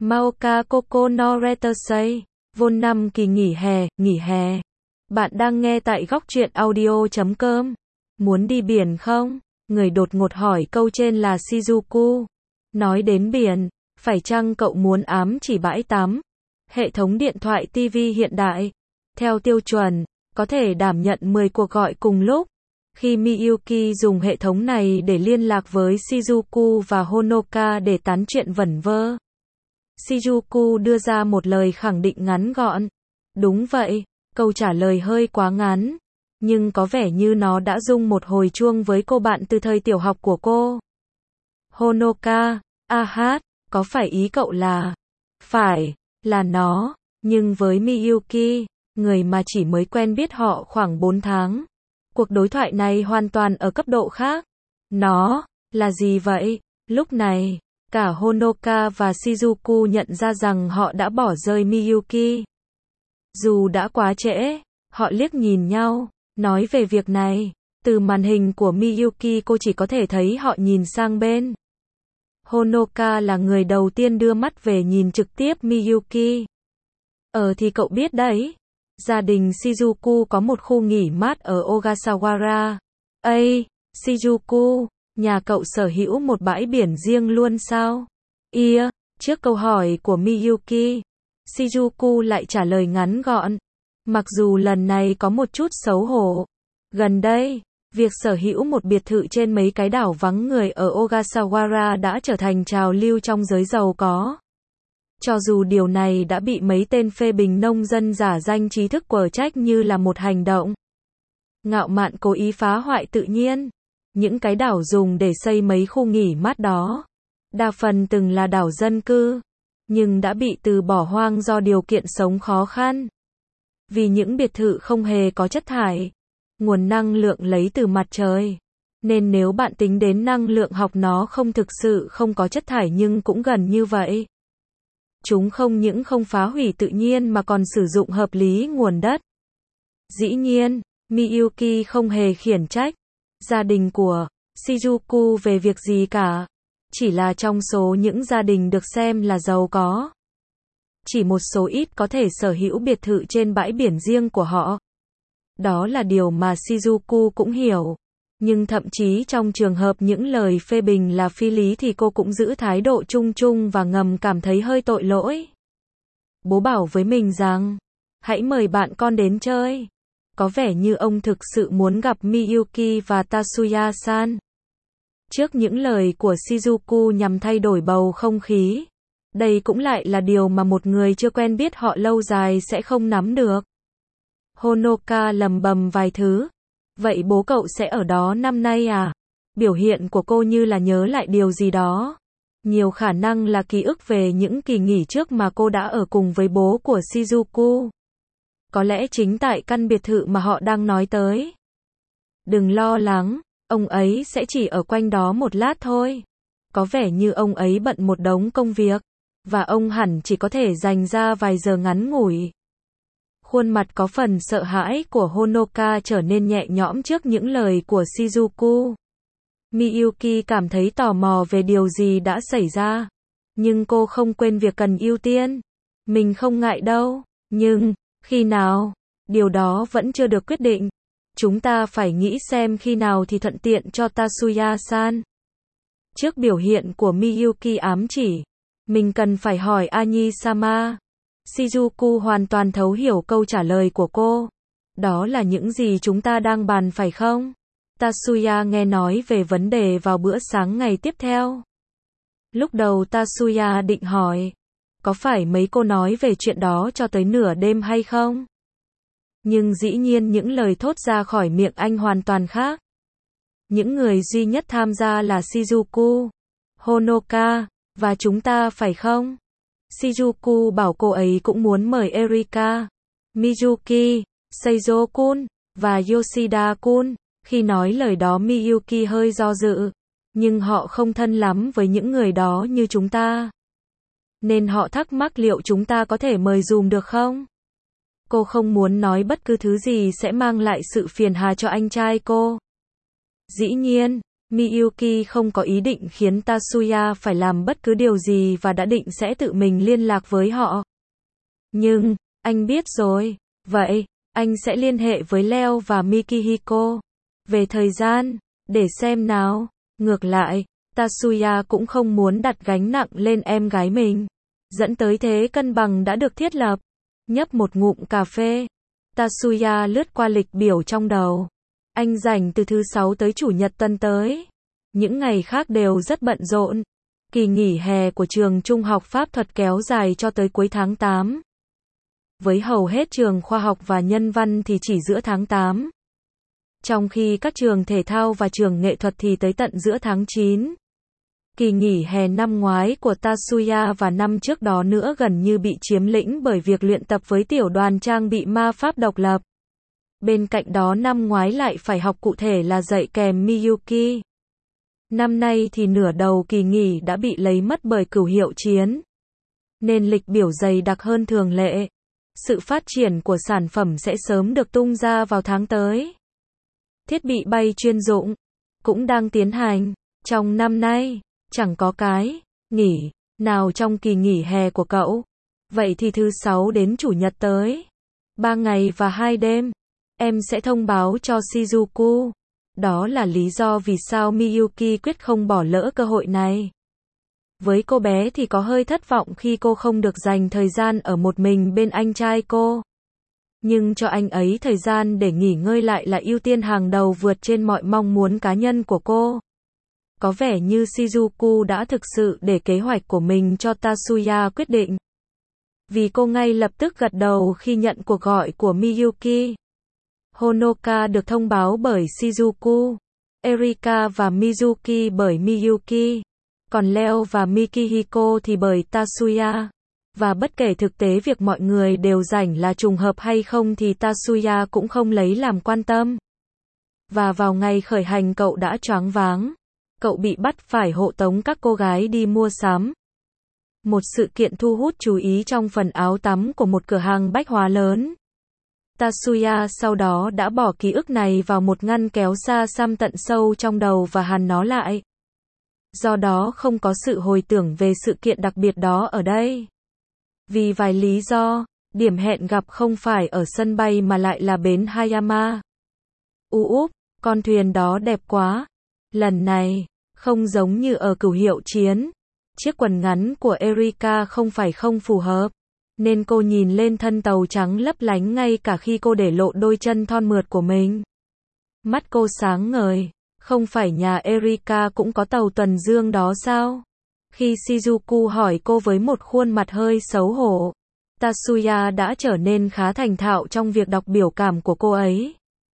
Maoka Koko no Retasei. Vôn 5 kỳ nghỉ hè. Bạn đang nghe tại góc truyện audio.com. Muốn đi biển không? Người đột ngột hỏi câu trên là Shizuku. Nói đến biển, phải chăng cậu muốn ám chỉ bãi tắm? Hệ thống điện thoại TV hiện đại, theo tiêu chuẩn, có thể đảm nhận 10 cuộc gọi cùng lúc. Khi Miyuki dùng hệ thống này để liên lạc với Shizuku và Honoka để tán chuyện vẩn vơ, Shizuku đưa ra một lời khẳng định ngắn gọn. Đúng vậy, câu trả lời hơi quá ngắn, nhưng có vẻ như nó đã rung một hồi chuông với cô bạn từ thời tiểu học của cô. Honoka, có phải ý cậu là... Phải, là nó, nhưng với Miyuki, người mà chỉ mới quen biết họ khoảng 4 tháng. Cuộc đối thoại này hoàn toàn ở cấp độ khác. Nó, là gì vậy? Lúc này, cả Honoka và Shizuku nhận ra rằng họ đã bỏ rơi Miyuki. Dù đã quá trễ, họ liếc nhìn nhau, nói về việc này. Từ màn hình của Miyuki cô chỉ có thể thấy họ nhìn sang bên. Honoka là người đầu tiên đưa mắt về nhìn trực tiếp Miyuki. Thì cậu biết đấy, gia đình Shizuku có một khu nghỉ mát ở Ogasawara. Shizuku, nhà cậu sở hữu một bãi biển riêng luôn sao? Trước câu hỏi của Miyuki, Shizuku lại trả lời ngắn gọn. Mặc dù lần này có một chút xấu hổ. Gần đây, việc sở hữu một biệt thự trên mấy cái đảo vắng người ở Ogasawara đã trở thành trào lưu trong giới giàu có. Cho dù điều này đã bị mấy tên phê bình nông dân giả danh trí thức quở trách như là một hành động ngạo mạn cố ý phá hoại tự nhiên. Những cái đảo dùng để xây mấy khu nghỉ mát đó, đa phần từng là đảo dân cư, nhưng đã bị từ bỏ hoang do điều kiện sống khó khăn. Vì những biệt thự không hề có chất thải, nguồn năng lượng lấy từ mặt trời, nên nếu bạn tính đến năng lượng học nó không thực sự không có chất thải nhưng cũng gần như vậy. Chúng không những không phá hủy tự nhiên mà còn sử dụng hợp lý nguồn đất. Dĩ nhiên, Miyuki không hề khiển trách gia đình của Shizuku về việc gì cả. Chỉ là trong số những gia đình được xem là giàu có, chỉ một số ít có thể sở hữu biệt thự trên bãi biển riêng của họ. Đó là điều mà Shizuku cũng hiểu. Nhưng thậm chí trong trường hợp những lời phê bình là phi lý thì cô cũng giữ thái độ chung chung và ngầm cảm thấy hơi tội lỗi. Bố bảo với mình rằng, hãy mời bạn con đến chơi. Có vẻ như ông thực sự muốn gặp Miyuki và Tatsuya-san. Trước những lời của Shizuku nhằm thay đổi bầu không khí, đây cũng lại là điều mà một người chưa quen biết họ lâu dài sẽ không nắm được. Honoka lầm bầm vài thứ. Vậy bố cậu sẽ ở đó năm nay à? Biểu hiện của cô như là nhớ lại điều gì đó. Nhiều khả năng là ký ức về những kỳ nghỉ trước mà cô đã ở cùng với bố của Shizuku. Có lẽ chính tại căn biệt thự mà họ đang nói tới. Đừng lo lắng, ông ấy sẽ chỉ ở quanh đó một lát thôi. Có vẻ như ông ấy bận một đống công việc, và ông hẳn chỉ có thể dành ra vài giờ ngắn ngủi. Khuôn mặt có phần sợ hãi của Honoka trở nên nhẹ nhõm trước những lời của Shizuku. Miyuki cảm thấy tò mò về điều gì đã xảy ra. Nhưng cô không quên việc cần ưu tiên. Mình không ngại đâu, nhưng, khi nào? Điều đó vẫn chưa được quyết định. Chúng ta phải nghĩ xem khi nào thì thuận tiện cho Tatsuya-san. Trước biểu hiện của Miyuki ám chỉ, mình cần phải hỏi Anyi-sama. Shizuku hoàn toàn thấu hiểu câu trả lời của cô. Đó là những gì chúng ta đang bàn phải không? Tatsuya nghe nói về vấn đề vào bữa sáng ngày tiếp theo. Lúc đầu Tatsuya định hỏi, có phải mấy cô nói về chuyện đó cho tới nửa đêm hay không? Nhưng dĩ nhiên những lời thốt ra khỏi miệng anh hoàn toàn khác. Những người duy nhất tham gia là Shizuku, Honoka, và chúng ta phải không? Shizuku bảo cô ấy cũng muốn mời Erika, Mizuki, Seizo-kun, và Yoshida-kun. Khi nói lời đó Miyuki hơi do dự. Nhưng họ không thân lắm với những người đó như chúng ta. Nên họ thắc mắc liệu chúng ta có thể mời dùm được không? Cô không muốn nói bất cứ thứ gì sẽ mang lại sự phiền hà cho anh trai cô. Dĩ nhiên, Miyuki không có ý định khiến Tatsuya phải làm bất cứ điều gì và đã định sẽ tự mình liên lạc với họ. Nhưng, anh biết rồi. Vậy, anh sẽ liên hệ với Leo và Mikihiko. Về thời gian, để xem nào. Ngược lại, Tatsuya cũng không muốn đặt gánh nặng lên em gái mình. Dẫn tới thế cân bằng đã được thiết lập. Nhấp một ngụm cà phê. Tatsuya lướt qua lịch biểu trong đầu. Anh rảnh từ thứ Sáu tới Chủ nhật tuần tới. Những ngày khác đều rất bận rộn. Kỳ nghỉ hè của trường trung học pháp thuật kéo dài cho tới cuối tháng 8. Với hầu hết trường khoa học và nhân văn thì chỉ giữa tháng 8. Trong khi các trường thể thao và trường nghệ thuật thì tới tận giữa tháng 9. Kỳ nghỉ hè năm ngoái của Tatsuya và năm trước đó nữa gần như bị chiếm lĩnh bởi việc luyện tập với tiểu đoàn trang bị ma pháp độc lập. Bên cạnh đó năm ngoái lại phải học cụ thể là dạy kèm Miyuki. Năm nay thì nửa đầu kỳ nghỉ đã bị lấy mất bởi cửu hiệu chiến. Nên lịch biểu dày đặc hơn thường lệ. Sự phát triển của sản phẩm sẽ sớm được tung ra vào tháng tới. Thiết bị bay chuyên dụng cũng đang tiến hành. Trong năm nay, chẳng có cái nghỉ nào trong kỳ nghỉ hè của cậu. Vậy thì thứ Sáu đến Chủ nhật tới, 3 ngày và 2 đêm, em sẽ thông báo cho Shizuku. Đó là lý do vì sao Miyuki quyết không bỏ lỡ cơ hội này. Với cô bé thì có hơi thất vọng khi cô không được dành thời gian ở một mình bên anh trai cô. Nhưng cho anh ấy thời gian để nghỉ ngơi lại là ưu tiên hàng đầu vượt trên mọi mong muốn cá nhân của cô. Có vẻ như Shizuku đã thực sự để kế hoạch của mình cho Tatsuya quyết định. Vì cô ngay lập tức gật đầu khi nhận cuộc gọi của Miyuki. Honoka được thông báo bởi Shizuku, Erika và Mizuki bởi Miyuki, còn Leo và Mikihiko thì bởi Tatsuya. Và bất kể thực tế việc mọi người đều rảnh là trùng hợp hay không thì Tatsuya cũng không lấy làm quan tâm. Và vào ngày khởi hành cậu đã choáng váng. Cậu bị bắt phải hộ tống các cô gái đi mua sắm. Một sự kiện thu hút chú ý trong phần áo tắm của một cửa hàng bách hóa lớn. Tatsuya sau đó đã bỏ ký ức này vào một ngăn kéo xa xăm tận sâu trong đầu và hàn nó lại. Do đó không có sự hồi tưởng về sự kiện đặc biệt đó ở đây. Vì vài lý do, điểm hẹn gặp không phải ở sân bay mà lại là bến Hayama. Úp, con thuyền đó đẹp quá. Lần này, không giống như ở cửu hiệu chiến. Chiếc quần ngắn của Erika không phù hợp. Nên cô nhìn lên thân tàu trắng lấp lánh ngay cả khi cô để lộ đôi chân thon mượt của mình. Mắt cô sáng ngời. Không phải nhà Erika cũng có tàu tuần dương đó sao? Khi Shizuku hỏi cô với một khuôn mặt hơi xấu hổ, Tatsuya đã trở nên khá thành thạo trong việc đọc biểu cảm của cô ấy.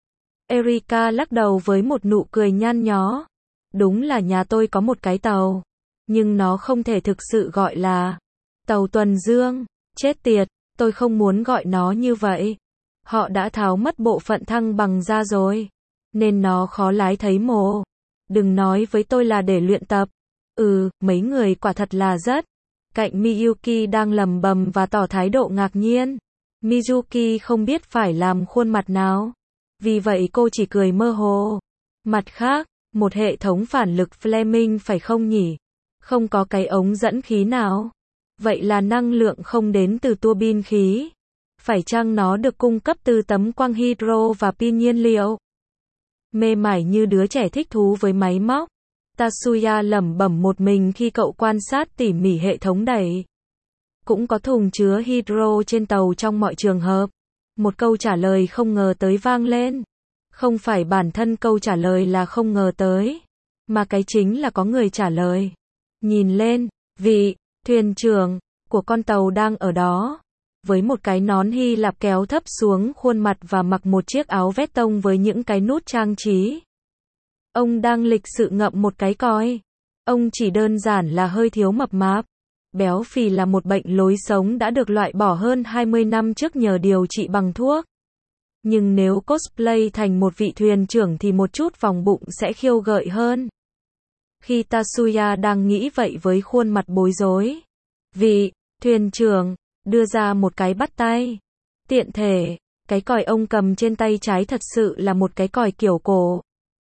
Erika lắc đầu với một nụ cười nhăn nhó. Đúng là nhà tôi có một cái tàu, nhưng nó không thể thực sự gọi là tàu tuần dương. Chết tiệt, tôi không muốn gọi nó như vậy. Họ đã tháo mất bộ phận thăng bằng ra rồi, nên nó khó lái thấy mồ. Đừng nói với tôi là để luyện tập. Mấy người quả thật là rất. Cạnh Miyuki đang lầm bầm và tỏ thái độ ngạc nhiên. Mizuki không biết phải làm khuôn mặt nào. Vì vậy cô chỉ cười mơ hồ. Mặt khác, một hệ thống phản lực Fleming phải không nhỉ? Không có cái ống dẫn khí nào. Vậy là năng lượng không đến từ tua bin khí. Phải chăng nó được cung cấp từ tấm quang hydro và pin nhiên liệu? Mê mải như đứa trẻ thích thú với máy móc, Tatsuya lẩm bẩm một mình khi cậu quan sát tỉ mỉ hệ thống đẩy. Cũng có thùng chứa hydro trên tàu trong mọi trường hợp. Một câu trả lời không ngờ tới vang lên. Không phải bản thân câu trả lời là không ngờ tới, mà cái chính là có người trả lời. Nhìn lên, vị thuyền trưởng của con tàu đang ở đó, với một cái nón Hy Lạp kéo thấp xuống khuôn mặt và mặc một chiếc áo vét tông với những cái nút trang trí. Ông đang lịch sự ngậm một cái còi. Ông chỉ đơn giản là hơi thiếu mập mạp. Béo phì là một bệnh lối sống đã được loại bỏ hơn 20 năm trước nhờ điều trị bằng thuốc. Nhưng nếu cosplay thành một vị thuyền trưởng thì một chút vòng bụng sẽ khiêu gợi hơn. Khi Tatsuya đang nghĩ vậy với khuôn mặt bối rối, vị thuyền trưởng đưa ra một cái bắt tay. Tiện thể, cái còi ông cầm trên tay trái thật sự là một cái còi kiểu cổ.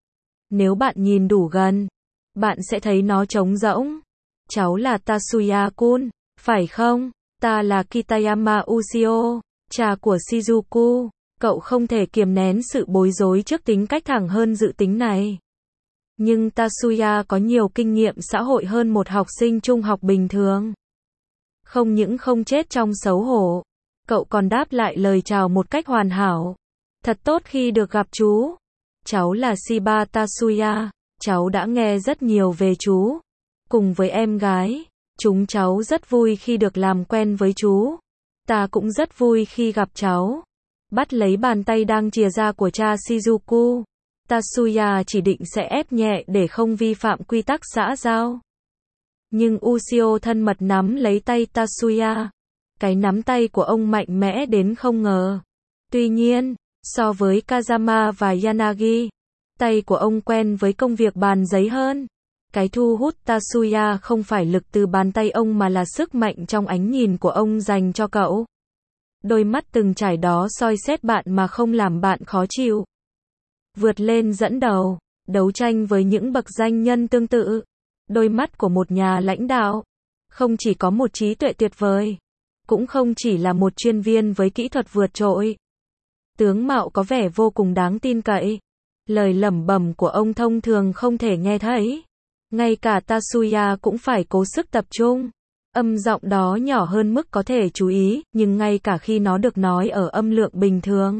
Nếu bạn nhìn đủ gần, bạn sẽ thấy nó trống rỗng. Cháu là Tatsuya-kun, phải không? Ta là Kitayama Ushio, cha của Shizuku. Cậu không thể kiềm nén sự bối rối trước tính cách thẳng hơn dự tính này. Nhưng Tatsuya có nhiều kinh nghiệm xã hội hơn một học sinh trung học bình thường. Không những không chết trong xấu hổ, cậu còn đáp lại lời chào một cách hoàn hảo. Thật tốt khi được gặp chú. Cháu là Shiba Tatsuya, cháu đã nghe rất nhiều về chú. Cùng với em gái, chúng cháu rất vui khi được làm quen với chú. Ta cũng rất vui khi gặp cháu. Bắt lấy bàn tay đang chìa ra của cha Shizuku. Tatsuya chỉ định sẽ ép nhẹ để không vi phạm quy tắc xã giao. Nhưng Ushio thân mật nắm lấy tay Tatsuya. Cái nắm tay của ông mạnh mẽ đến không ngờ. Tuy nhiên, so với Kazama và Yanagi, tay của ông quen với công việc bàn giấy hơn. Cái thu hút Tatsuya không phải lực từ bàn tay ông mà là sức mạnh trong ánh nhìn của ông dành cho cậu. Đôi mắt từng trải đó soi xét bạn mà không làm bạn khó chịu. Vượt lên dẫn đầu, đấu tranh với những bậc danh nhân tương tự. Đôi mắt của một nhà lãnh đạo. Không chỉ có một trí tuệ tuyệt vời, cũng không chỉ là một chuyên viên với kỹ thuật vượt trội. Tướng mạo có vẻ vô cùng đáng tin cậy. Lời lẩm bẩm của ông thông thường không thể nghe thấy. Ngay cả Tatsuya cũng phải cố sức tập trung. Âm giọng đó nhỏ hơn mức có thể chú ý, nhưng ngay cả khi nó được nói ở âm lượng bình thường,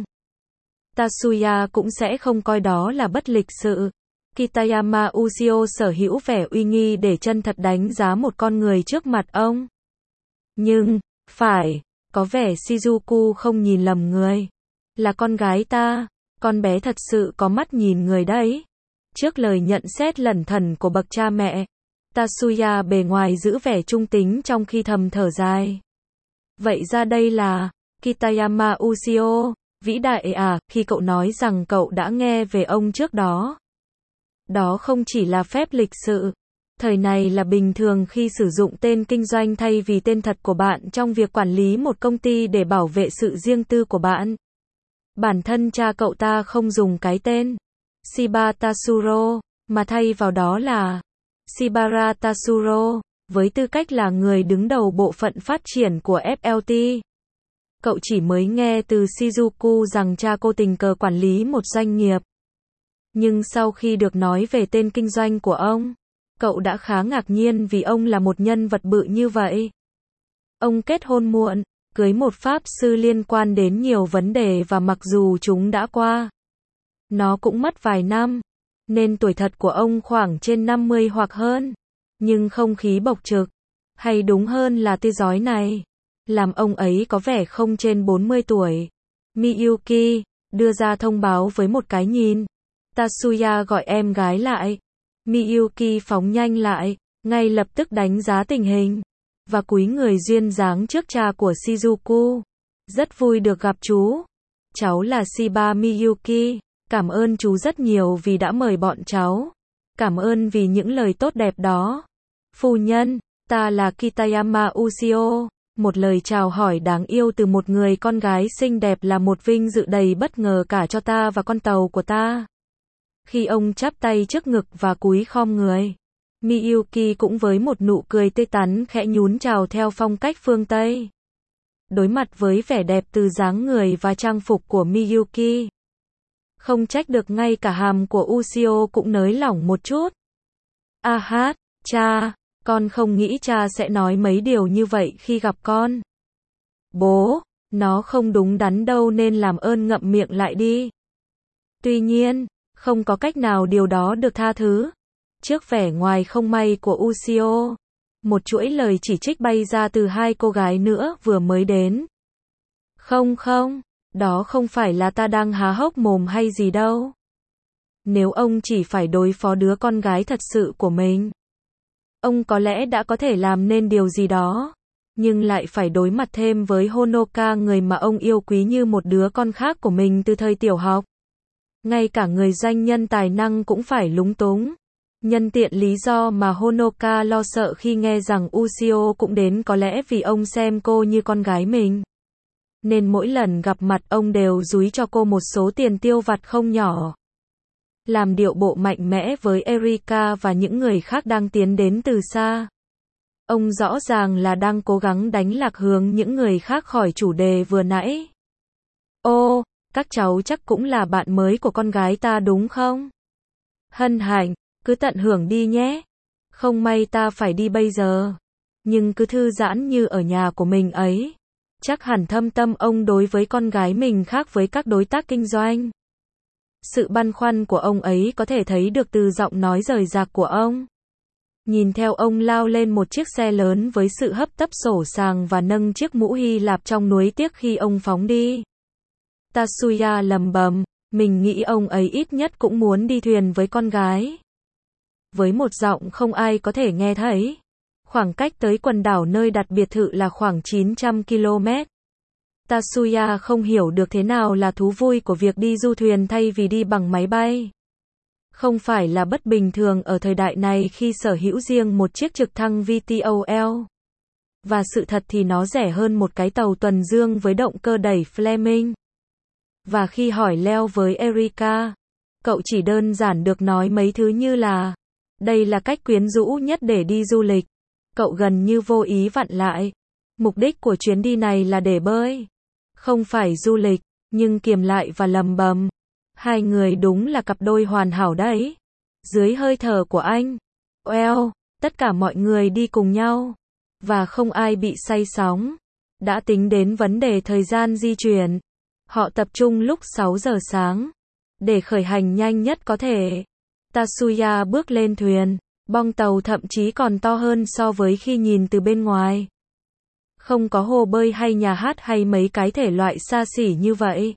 Tatsuya cũng sẽ không coi đó là bất lịch sự. Kitayama Ushio sở hữu vẻ uy nghi để chân thật đánh giá một con người trước mặt ông. Nhưng, phải, có vẻ Shizuku không nhìn lầm người. Là con gái ta, con bé thật sự có mắt nhìn người đấy. Trước lời nhận xét lẩn thẩn của bậc cha mẹ, Tatsuya bề ngoài giữ vẻ trung tính trong khi thầm thở dài. Vậy ra đây là Kitayama Ushio, vĩ đại à, khi cậu nói rằng cậu đã nghe về ông trước đó. Đó không chỉ là phép lịch sự. Thời này là bình thường khi sử dụng tên kinh doanh thay vì tên thật của bạn trong việc quản lý một công ty để bảo vệ sự riêng tư của bạn. Bản thân cha cậu ta không dùng cái tên Shiba Tatsuro, mà thay vào đó là Shibara Tatsuro, với tư cách là người đứng đầu bộ phận phát triển của FLT. Cậu chỉ mới nghe từ Shizuku rằng cha cô tình cờ quản lý một doanh nghiệp. Nhưng sau khi được nói về tên kinh doanh của ông, cậu đã khá ngạc nhiên vì ông là một nhân vật bự như vậy. Ông kết hôn muộn, cưới một pháp sư liên quan đến nhiều vấn đề và mặc dù chúng đã qua, nó cũng mất vài năm, nên tuổi thật của ông khoảng trên 50 hoặc hơn. Nhưng không khí bộc trực, hay đúng hơn là tươi rói này, làm ông ấy có vẻ không trên 40 tuổi. Miyuki đưa ra thông báo với một cái nhìn. Tatsuya gọi em gái lại. Miyuki phóng nhanh lại, ngay lập tức đánh giá tình hình, và cúi người duyên dáng trước cha của Shizuku. Rất vui được gặp chú. Cháu là Shiba Miyuki. Cảm ơn chú rất nhiều vì đã mời bọn cháu. Cảm ơn vì những lời tốt đẹp đó. Phu nhân, ta là Kitayama Ushio. Một lời chào hỏi đáng yêu từ một người con gái xinh đẹp là một vinh dự đầy bất ngờ cả cho ta và con tàu của ta. Khi ông chắp tay trước ngực và cúi khom người, Miyuki cũng với một nụ cười tươi tắn khẽ nhún chào theo phong cách phương Tây. Đối mặt với vẻ đẹp từ dáng người và trang phục của Miyuki, không trách được ngay cả hàm của Ushio cũng nới lỏng một chút. A hát, cha, con không nghĩ cha sẽ nói mấy điều như vậy khi gặp con. Bố, nó không đúng đắn đâu nên làm ơn ngậm miệng lại đi. Tuy nhiên, không có cách nào điều đó được tha thứ. Trước vẻ ngoài không may của Ushio, một chuỗi lời chỉ trích bay ra từ hai cô gái nữa vừa mới đến. Không không, đó không phải là ta đang há hốc mồm hay gì đâu. Nếu ông chỉ phải đối phó đứa con gái thật sự của mình, ông có lẽ đã có thể làm nên điều gì đó. Nhưng lại phải đối mặt thêm với Honoka, người mà ông yêu quý như một đứa con khác của mình từ thời tiểu học. Ngay cả người doanh nhân tài năng cũng phải lúng túng. Nhân tiện lý do mà Honoka lo sợ khi nghe rằng Ushio cũng đến có lẽ vì ông xem cô như con gái mình. Nên mỗi lần gặp mặt ông đều dúi cho cô một số tiền tiêu vặt không nhỏ. làm điệu bộ mạnh mẽ với Erika và những người khác đang tiến đến từ xa. Ông rõ ràng là đang cố gắng đánh lạc hướng những người khác khỏi chủ đề vừa nãy. Ô, các cháu chắc cũng là bạn mới của con gái ta đúng không? Hân hạnh, cứ tận hưởng đi nhé. Không may ta phải đi bây giờ. Nhưng cứ thư giãn như ở nhà của mình ấy. Chắc hẳn thâm tâm ông đối với con gái mình khác với các đối tác kinh doanh. Sự băn khoăn của ông ấy có thể thấy được từ giọng nói rời rạc của ông. Nhìn theo ông lao lên một chiếc xe lớn với sự hấp tấp sổ sàng và nâng chiếc mũ Hy Lạp trong nuối tiếc khi ông phóng đi. Tatsuya lầm bầm, mình nghĩ ông ấy ít nhất cũng muốn đi thuyền với con gái. Với một giọng không ai có thể nghe thấy. Khoảng cách tới quần đảo nơi đặt biệt thự là khoảng 900 km. Tatsuya không hiểu được thế nào là thú vui của việc đi du thuyền thay vì đi bằng máy bay. Không phải là bất bình thường ở thời đại này khi sở hữu riêng một chiếc trực thăng VTOL. Và sự thật thì nó rẻ hơn một cái tàu tuần dương với động cơ đẩy Fleming. Và khi hỏi leo với Erika, cậu chỉ đơn giản được nói mấy thứ như là đây là cách quyến rũ nhất để đi du lịch. Cậu gần như vô ý vặn lại. Mục đích của chuyến đi này là để bơi. Không phải du lịch, nhưng kiềm lại và lầm bầm. Hai người đúng là cặp đôi hoàn hảo đấy. Dưới hơi thở của anh. Well, tất cả mọi người đi cùng nhau. Và không ai bị say sóng. Đã tính đến vấn đề thời gian di chuyển. Họ tập trung lúc 6 giờ sáng. Để khởi hành nhanh nhất có thể. Tatsuya bước lên thuyền. Bong tàu thậm chí còn to hơn so với khi nhìn từ bên ngoài. Không có hồ bơi hay nhà hát hay mấy cái thể loại xa xỉ như vậy.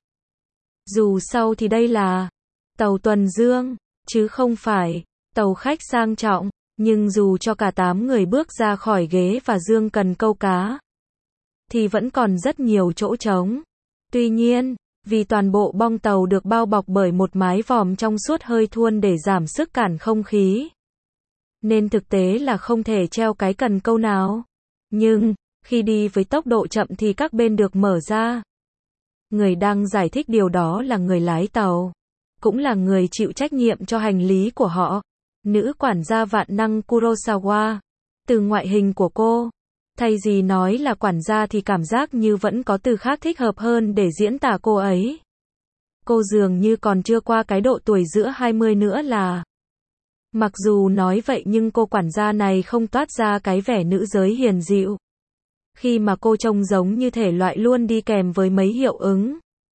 Dù sao thì đây là tàu tuần dương, chứ không phải tàu khách sang trọng. Nhưng dù cho cả 8 người bước ra khỏi ghế và dương cần câu cá, thì vẫn còn rất nhiều chỗ trống. Tuy nhiên, vì toàn bộ bong tàu được bao bọc bởi một mái vòm trong suốt hơi thuôn để giảm sức cản không khí, nên thực tế là không thể treo cái cần câu nào. Nhưng, khi đi với tốc độ chậm thì các bên được mở ra. Người đang giải thích điều đó là người lái tàu. Cũng là người chịu trách nhiệm cho hành lý của họ. Nữ quản gia vạn năng Kurosawa. Từ ngoại hình của cô, thay vì nói là quản gia thì cảm giác như vẫn có từ khác thích hợp hơn để diễn tả cô ấy. Cô dường như còn chưa qua cái độ tuổi giữa 20 nữa là. Mặc dù nói vậy nhưng cô quản gia này không toát ra cái vẻ nữ giới hiền dịu. Khi mà cô trông giống như thể loại luôn đi kèm với mấy hiệu ứng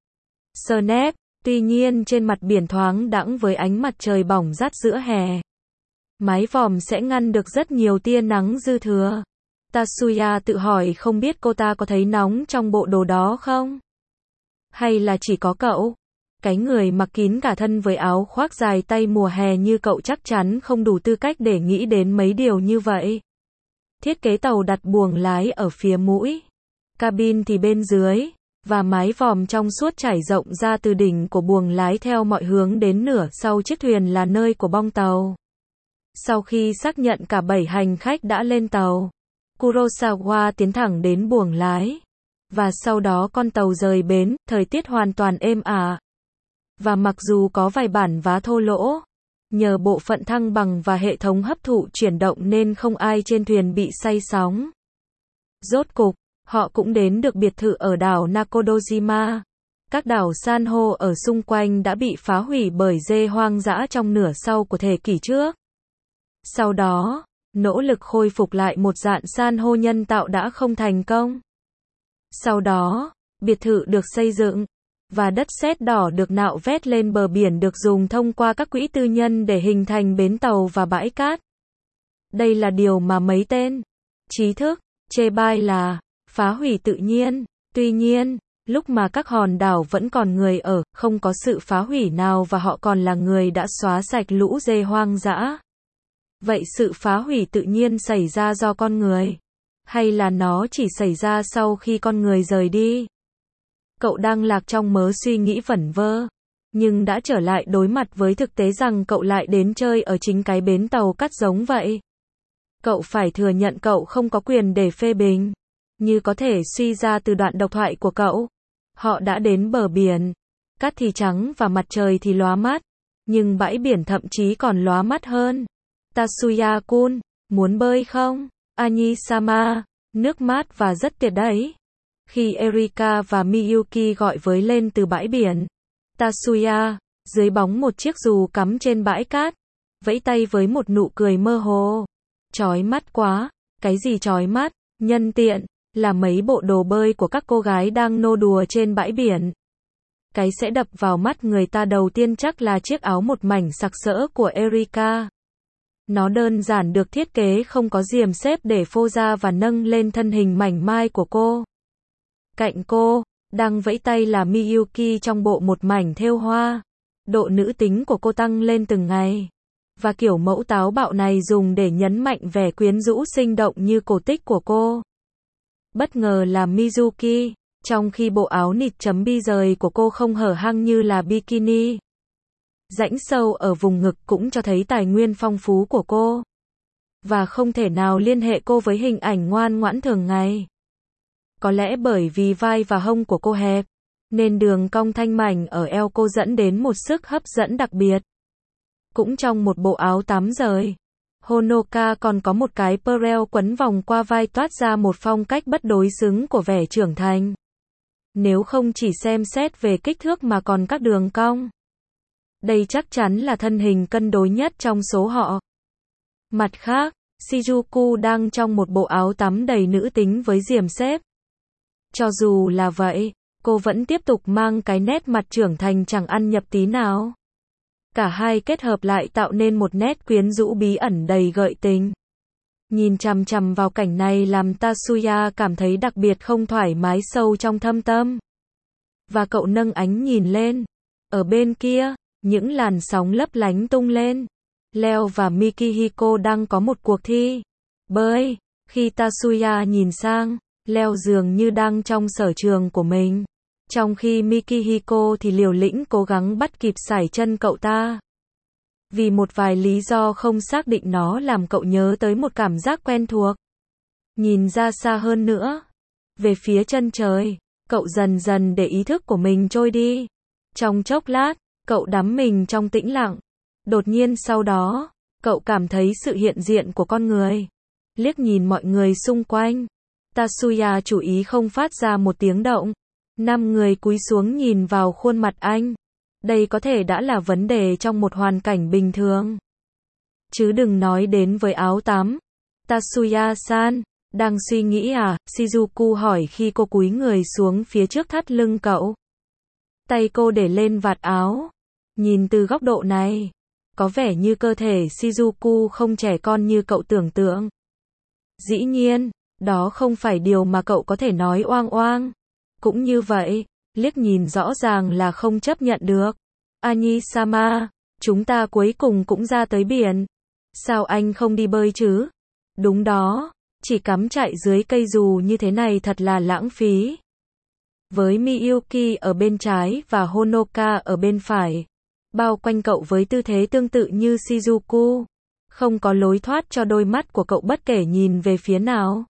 snap, tuy nhiên trên mặt biển thoáng đãng với ánh mặt trời bỏng rát giữa hè. Mái vòm sẽ ngăn được rất nhiều tia nắng dư thừa. Tatsuya tự hỏi không biết cô ta có thấy nóng trong bộ đồ đó không? Hay là chỉ có cậu? Cái người mặc kín cả thân với áo khoác dài tay mùa hè như cậu chắc chắn không đủ tư cách để nghĩ đến mấy điều như vậy. Thiết kế tàu đặt buồng lái ở phía mũi, cabin thì bên dưới, và mái vòm trong suốt trải rộng ra từ đỉnh của buồng lái theo mọi hướng đến nửa sau chiếc thuyền là nơi của bong tàu. Sau khi xác nhận cả 7 hành khách đã lên tàu, Kurosawa tiến thẳng đến buồng lái. Và sau đó con tàu rời bến, thời tiết hoàn toàn êm ả. Và mặc dù có vài bản vá thô lỗ, nhờ bộ phận thăng bằng và hệ thống hấp thụ chuyển động nên không ai trên thuyền bị say sóng. Rốt cục, họ cũng đến được biệt thự ở đảo Nakodojima. Các đảo san hô ở xung quanh đã bị phá hủy bởi dê hoang dã trong nửa sau của thế kỷ trước. Sau đó, nỗ lực khôi phục lại một rạn san hô nhân tạo đã không thành công. Sau đó, biệt thự được xây dựng, và đất sét đỏ được nạo vét lên bờ biển được dùng thông qua các quỹ tư nhân để hình thành bến tàu và bãi cát. Đây là điều mà mấy tên trí thức chê bai là phá hủy tự nhiên. Tuy nhiên, lúc mà các hòn đảo vẫn còn người ở, không có sự phá hủy nào và họ còn là người đã xóa sạch lũ dê hoang dã. Vậy sự phá hủy tự nhiên xảy ra do con người? Hay là nó chỉ xảy ra sau khi con người rời đi? Cậu đang lạc trong mớ suy nghĩ vẩn vơ, nhưng đã trở lại đối mặt với thực tế rằng cậu lại đến chơi ở chính cái bến tàu cát giống vậy. Cậu phải thừa nhận cậu không có quyền để phê bình. Như có thể suy ra từ đoạn độc thoại của cậu. Họ đã đến bờ biển. Cát thì trắng và mặt trời thì lóa mắt. Nhưng bãi biển thậm chí còn lóa mắt hơn. Tatsuya-kun, muốn bơi không? Ani-sama, nước mát và rất tuyệt đấy. Khi Erika và Miyuki gọi với lên từ bãi biển, Tatsuya, dưới bóng một chiếc dù cắm trên bãi cát, vẫy tay với một nụ cười mơ hồ. Chói mắt quá, cái gì chói mắt, nhân tiện, là mấy bộ đồ bơi của các cô gái đang nô đùa trên bãi biển. Cái sẽ đập vào mắt người ta đầu tiên chắc là chiếc áo một mảnh sặc sỡ của Erika. Nó đơn giản được thiết kế không có diềm xếp để phô ra và nâng lên thân hình mảnh mai của cô. Cạnh cô, đang vẫy tay là Miyuki trong bộ một mảnh thêu hoa. Độ nữ tính của cô tăng lên từng ngày. Và kiểu mẫu táo bạo này dùng để nhấn mạnh vẻ quyến rũ sinh động như cổ tích của cô. Bất ngờ là Mizuki, trong khi bộ áo nịt chấm bi rời của cô không hở hang như là bikini. Rãnh sâu ở vùng ngực cũng cho thấy tài nguyên phong phú của cô. Và không thể nào liên hệ cô với hình ảnh ngoan ngoãn thường ngày. Có lẽ bởi vì vai và hông của cô hẹp, nên đường cong thanh mảnh ở eo cô dẫn đến một sức hấp dẫn đặc biệt. Cũng trong một bộ áo tắm rời, Honoka còn có một cái perel quấn vòng qua vai toát ra một phong cách bất đối xứng của vẻ trưởng thành. Nếu không chỉ xem xét về kích thước mà còn các đường cong. Đây chắc chắn là thân hình cân đối nhất trong số họ. Mặt khác, Shizuku đang trong một bộ áo tắm đầy nữ tính với diềm xếp. Cho dù là vậy, cô vẫn tiếp tục mang cái nét mặt trưởng thành chẳng ăn nhập tí nào. Cả hai kết hợp lại tạo nên một nét quyến rũ bí ẩn đầy gợi tình. Nhìn chằm chằm vào cảnh này làm Tatsuya cảm thấy đặc biệt không thoải mái sâu trong thâm tâm. Và cậu nâng ánh nhìn lên. Ở bên kia, những làn sóng lấp lánh tung lên. Leo và Mikihiko đang có một cuộc thi bơi. Khi Tatsuya nhìn sang, Leo dường như đang trong sở trường của mình. Trong khi Mikihiko thì liều lĩnh cố gắng bắt kịp sải chân cậu ta. Vì một vài lý do không xác định nó làm cậu nhớ tới một cảm giác quen thuộc. Nhìn ra xa hơn nữa. Về phía chân trời, cậu dần dần để ý thức của mình trôi đi. Trong chốc lát, cậu đắm mình trong tĩnh lặng. Đột nhiên sau đó, cậu cảm thấy sự hiện diện của con người. Liếc nhìn mọi người xung quanh. Tatsuya chú ý không phát ra một tiếng động. 5 người cúi xuống nhìn vào khuôn mặt anh. Đây có thể đã là vấn đề trong một hoàn cảnh bình thường. Chứ đừng nói đến với áo tắm. Tatsuya-san, đang suy nghĩ à? Shizuku hỏi khi cô cúi người xuống phía trước thắt lưng cậu. Tay cô để lên vạt áo. Nhìn từ góc độ này, có vẻ như cơ thể Shizuku không trẻ con như cậu tưởng tượng. Dĩ nhiên, đó không phải điều mà cậu có thể nói oang oang. Cũng như vậy, liếc nhìn rõ ràng là không chấp nhận được. Ani-sama, chúng ta cuối cùng cũng ra tới biển. Sao anh không đi bơi chứ? Đúng đó, chỉ cắm trại dưới cây dù như thế này thật là lãng phí. Với Miyuki ở bên trái và Honoka ở bên phải, bao quanh cậu với tư thế tương tự như Shizuku. Không có lối thoát cho đôi mắt của cậu bất kể nhìn về phía nào.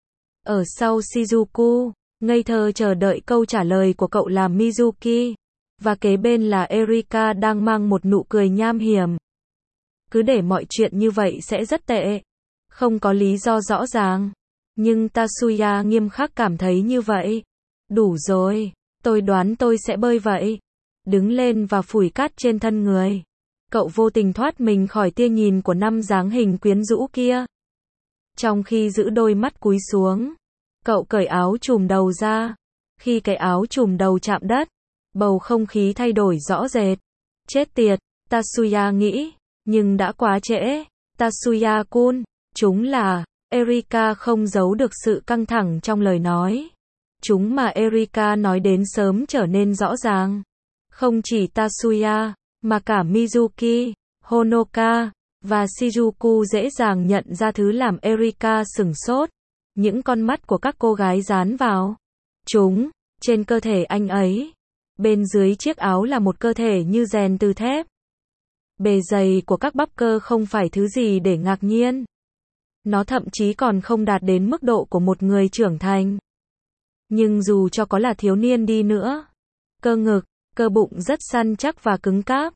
Ở sau Shizuku, ngây thơ chờ đợi câu trả lời của cậu là Mizuki. Và kế bên là Erika đang mang một nụ cười nham hiểm. Cứ để mọi chuyện như vậy sẽ rất tệ. Không có lý do rõ ràng. Nhưng Tatsuya nghiêm khắc cảm thấy như vậy. Đủ rồi, tôi đoán tôi sẽ bơi vậy. Đứng lên và phủi cát trên thân người. Cậu vô tình thoát mình khỏi tia nhìn của 5 dáng hình quyến rũ kia. Trong khi giữ đôi mắt cúi xuống, cậu cởi áo trùm đầu ra. Khi cái áo trùm đầu chạm đất, bầu không khí thay đổi rõ rệt. Chết tiệt, Tatsuya nghĩ, nhưng đã quá trễ. Tatsuya-kun, chúng là, Erika không giấu được sự căng thẳng trong lời nói. Chúng mà Erika nói đến sớm trở nên rõ ràng. Không chỉ Tatsuya, mà cả Mizuki, Honoka, và Shizuku dễ dàng nhận ra thứ làm Erika sửng sốt. Những con mắt của các cô gái dán vào chúng, trên cơ thể anh ấy. Bên dưới chiếc áo là một cơ thể như rèn từ thép. Bề dày của các bắp cơ không phải thứ gì để ngạc nhiên. Nó thậm chí còn không đạt đến mức độ của một người trưởng thành. Nhưng dù cho có là thiếu niên đi nữa, cơ ngực, cơ bụng rất săn chắc và cứng cáp.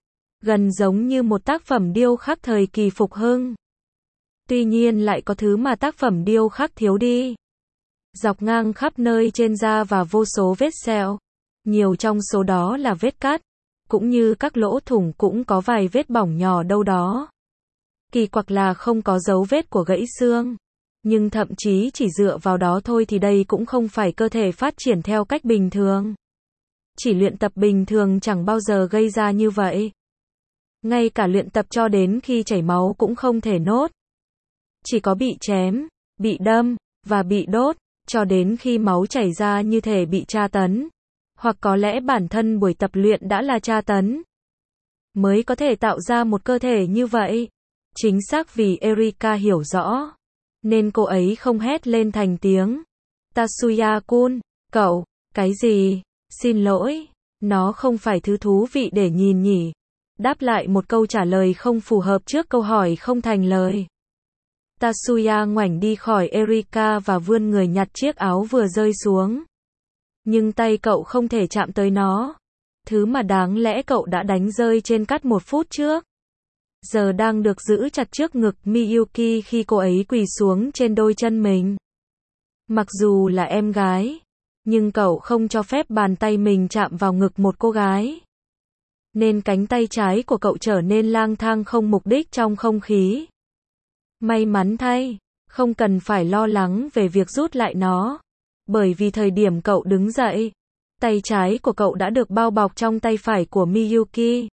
gần giống như một tác phẩm điêu khắc thời kỳ phục hưng. Tuy nhiên lại có thứ mà tác phẩm điêu khắc thiếu đi. Dọc ngang khắp nơi trên da và vô số vết sẹo. Nhiều trong số đó là vết cắt, cũng như các lỗ thủng cũng có vài vết bỏng nhỏ đâu đó. Kỳ quặc là không có dấu vết của gãy xương. Nhưng thậm chí chỉ dựa vào đó thôi thì đây cũng không phải cơ thể phát triển theo cách bình thường. Chỉ luyện tập bình thường chẳng bao giờ gây ra như vậy. Ngay cả luyện tập cho đến khi chảy máu cũng không thể nốt. Chỉ có bị chém, bị đâm, và bị đốt, cho đến khi máu chảy ra như thể bị tra tấn. Hoặc có lẽ bản thân buổi tập luyện đã là tra tấn. Mới có thể tạo ra một cơ thể như vậy. Chính xác vì Erika hiểu rõ. Nên cô ấy không hét lên thành tiếng. Tatsuya-kun, cậu, cái gì? Xin lỗi, nó không phải thứ thú vị để nhìn nhỉ. Đáp lại một câu trả lời không phù hợp trước câu hỏi không thành lời. Tatsuya ngoảnh đi khỏi Erika và vươn người nhặt chiếc áo vừa rơi xuống. Nhưng tay cậu không thể chạm tới nó. Thứ mà đáng lẽ cậu đã đánh rơi trên cát 1 phút trước. Giờ đang được giữ chặt trước ngực Miyuki khi cô ấy quỳ xuống trên đôi chân mình. Mặc dù là em gái, nhưng cậu không cho phép bàn tay mình chạm vào ngực một cô gái. Nên cánh tay trái của cậu trở nên lang thang không mục đích trong không khí. May mắn thay, không cần phải lo lắng về việc rút lại nó. Bởi vì thời điểm cậu đứng dậy, tay trái của cậu đã được bao bọc trong tay phải của Miyuki.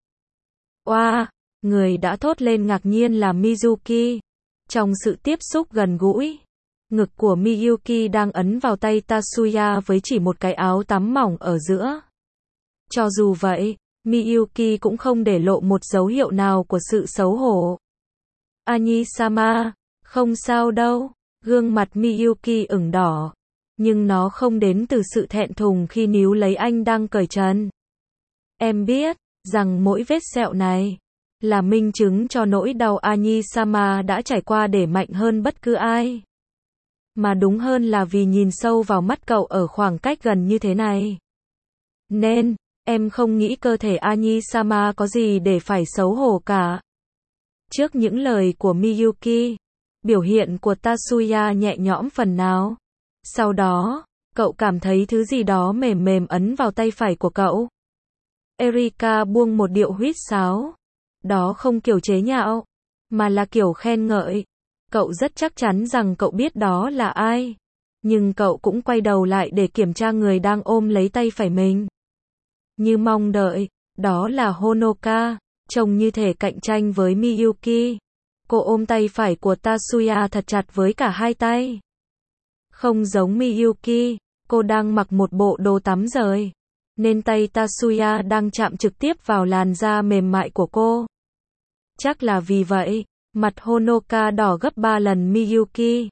Oa! Người đã thốt lên ngạc nhiên là Mizuki. Trong sự tiếp xúc gần gũi, ngực của Miyuki đang ấn vào tay Tatsuya với chỉ một cái áo tắm mỏng ở giữa. Cho dù vậy, Miyuki cũng không để lộ một dấu hiệu nào của sự xấu hổ. Ani-sama, không sao đâu. Gương mặt Miyuki ửng đỏ. Nhưng nó không đến từ sự thẹn thùng khi níu lấy anh đang cởi trần. Em biết rằng mỗi vết sẹo này là minh chứng cho nỗi đau Ani-sama đã trải qua để mạnh hơn bất cứ ai. Mà đúng hơn là vì nhìn sâu vào mắt cậu ở khoảng cách gần như thế này. Nên, em không nghĩ cơ thể Ani-sama có gì để phải xấu hổ cả. Trước những lời của Miyuki, biểu hiện của Tatsuya nhẹ nhõm phần nào. Sau đó, cậu cảm thấy thứ gì đó mềm mềm ấn vào tay phải của cậu. Erika buông một điệu huýt sáo. Đó không kiểu chế nhạo, mà là kiểu khen ngợi. Cậu rất chắc chắn rằng cậu biết đó là ai. Nhưng cậu cũng quay đầu lại để kiểm tra người đang ôm lấy tay phải mình. Như mong đợi, đó là Honoka, trông như thể cạnh tranh với Miyuki. Cô ôm tay phải của Tatsuya thật chặt với cả hai tay. Không giống Miyuki, cô đang mặc một bộ đồ tắm rời. Nên tay Tatsuya đang chạm trực tiếp vào làn da mềm mại của cô. Chắc là vì vậy, mặt Honoka đỏ gấp 3 lần Miyuki.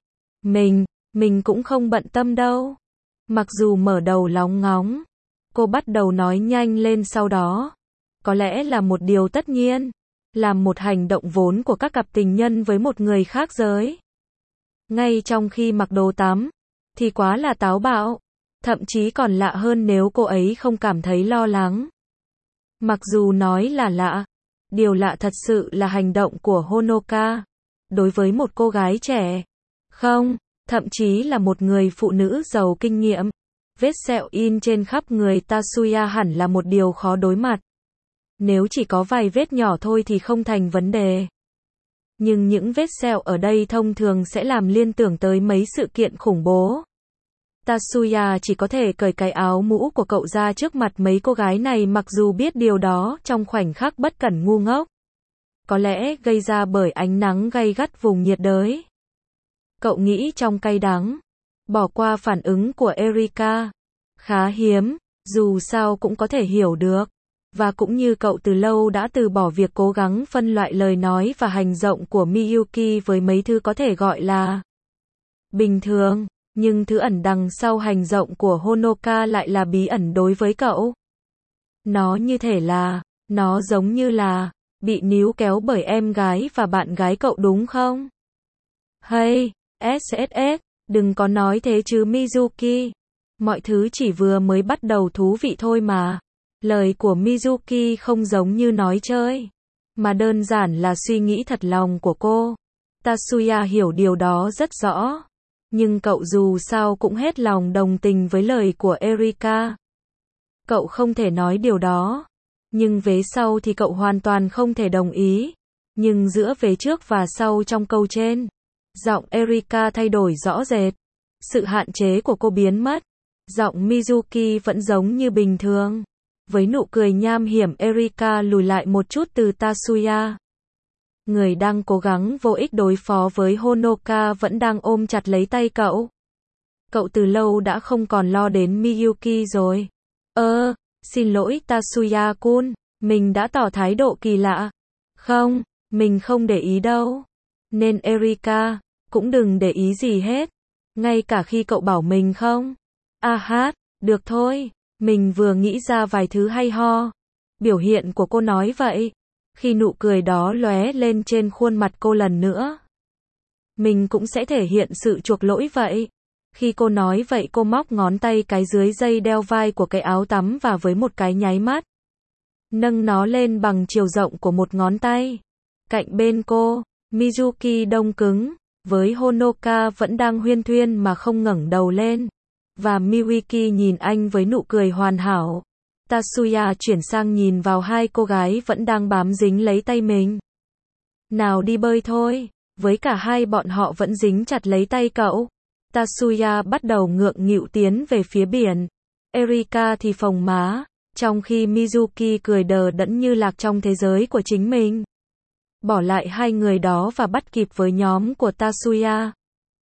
Mình cũng không bận tâm đâu. Mặc dù mở đầu lóng ngóng, cô bắt đầu nói nhanh lên sau đó. Có lẽ là một điều tất nhiên, làm một hành động vốn của các cặp tình nhân với một người khác giới. Ngay trong khi mặc đồ tắm, thì quá là táo bạo. Thậm chí còn lạ hơn nếu cô ấy không cảm thấy lo lắng. Mặc dù nói là lạ, điều lạ thật sự là hành động của Honoka. Đối với một cô gái trẻ, không, thậm chí là một người phụ nữ giàu kinh nghiệm, vết sẹo in trên khắp người Tatsuya hẳn là một điều khó đối mặt. Nếu chỉ có vài vết nhỏ thôi thì không thành vấn đề. Nhưng những vết sẹo ở đây thông thường sẽ làm liên tưởng tới mấy sự kiện khủng bố. Tatsuya chỉ có thể cởi cái áo mũ của cậu ra trước mặt mấy cô gái này mặc dù biết điều đó trong khoảnh khắc bất cẩn ngu ngốc. Có lẽ gây ra bởi ánh nắng gay gắt vùng nhiệt đới. Cậu nghĩ trong cay đắng. Bỏ qua phản ứng của Erika. Khá hiếm, dù sao cũng có thể hiểu được. Và cũng như cậu từ lâu đã từ bỏ việc cố gắng phân loại lời nói và hành động của Miyuki với mấy thứ có thể gọi là bình thường. Nhưng thứ ẩn đằng sau hành động của Honoka lại là bí ẩn đối với cậu. Nó như thể là, nó giống như là, bị níu kéo bởi em gái và bạn gái cậu đúng không? Hey, SSS, đừng có nói thế chứ Mizuki. Mọi thứ chỉ vừa mới bắt đầu thú vị thôi mà. Lời của Mizuki không giống như nói chơi. mà đơn giản là suy nghĩ thật lòng của cô. Tatsuya hiểu điều đó rất rõ. Nhưng cậu dù sao cũng hết lòng đồng tình với lời của Erika. Cậu không thể nói điều đó. Nhưng vế sau thì cậu hoàn toàn không thể đồng ý. Nhưng giữa vế trước và sau trong câu trên, giọng Erika thay đổi rõ rệt. Sự hạn chế của cô biến mất. Giọng Mizuki vẫn giống như bình thường. Với nụ cười nham hiểm, Erika lùi lại một chút từ Tatsuya. Người đang cố gắng vô ích đối phó với Honoka vẫn đang ôm chặt lấy tay cậu. Cậu từ lâu đã không còn lo đến Miyuki rồi. Xin lỗi Tatsuya-kun, mình đã tỏ thái độ kỳ lạ. Không, mình không để ý đâu. Nên Erika, cũng đừng để ý gì hết. Ngay cả khi cậu bảo mình không. Được thôi, mình vừa nghĩ ra vài thứ hay ho. Biểu hiện của cô nói vậy. Khi nụ cười đó lóe lên trên khuôn mặt cô lần nữa. Mình cũng sẽ thể hiện sự chuộc lỗi vậy. Khi cô nói vậy cô móc ngón tay cái dưới dây đeo vai của cái áo tắm và với một cái nháy mắt, nâng nó lên bằng chiều rộng của một ngón tay. Cạnh bên cô, Mizuki đông cứng, với Honoka vẫn đang huyên thuyên mà không ngẩng đầu lên. Và Miwiki nhìn anh với nụ cười hoàn hảo. Tatsuya chuyển sang nhìn vào hai cô gái vẫn đang bám dính lấy tay mình. Nào đi bơi thôi. Với cả hai bọn họ vẫn dính chặt lấy tay cậu. Tatsuya bắt đầu ngượng nghịu tiến về phía biển. Erika thì phồng má, trong khi Mizuki cười đờ đẫn như lạc trong thế giới của chính mình. Bỏ lại hai người đó và bắt kịp với nhóm của Tatsuya.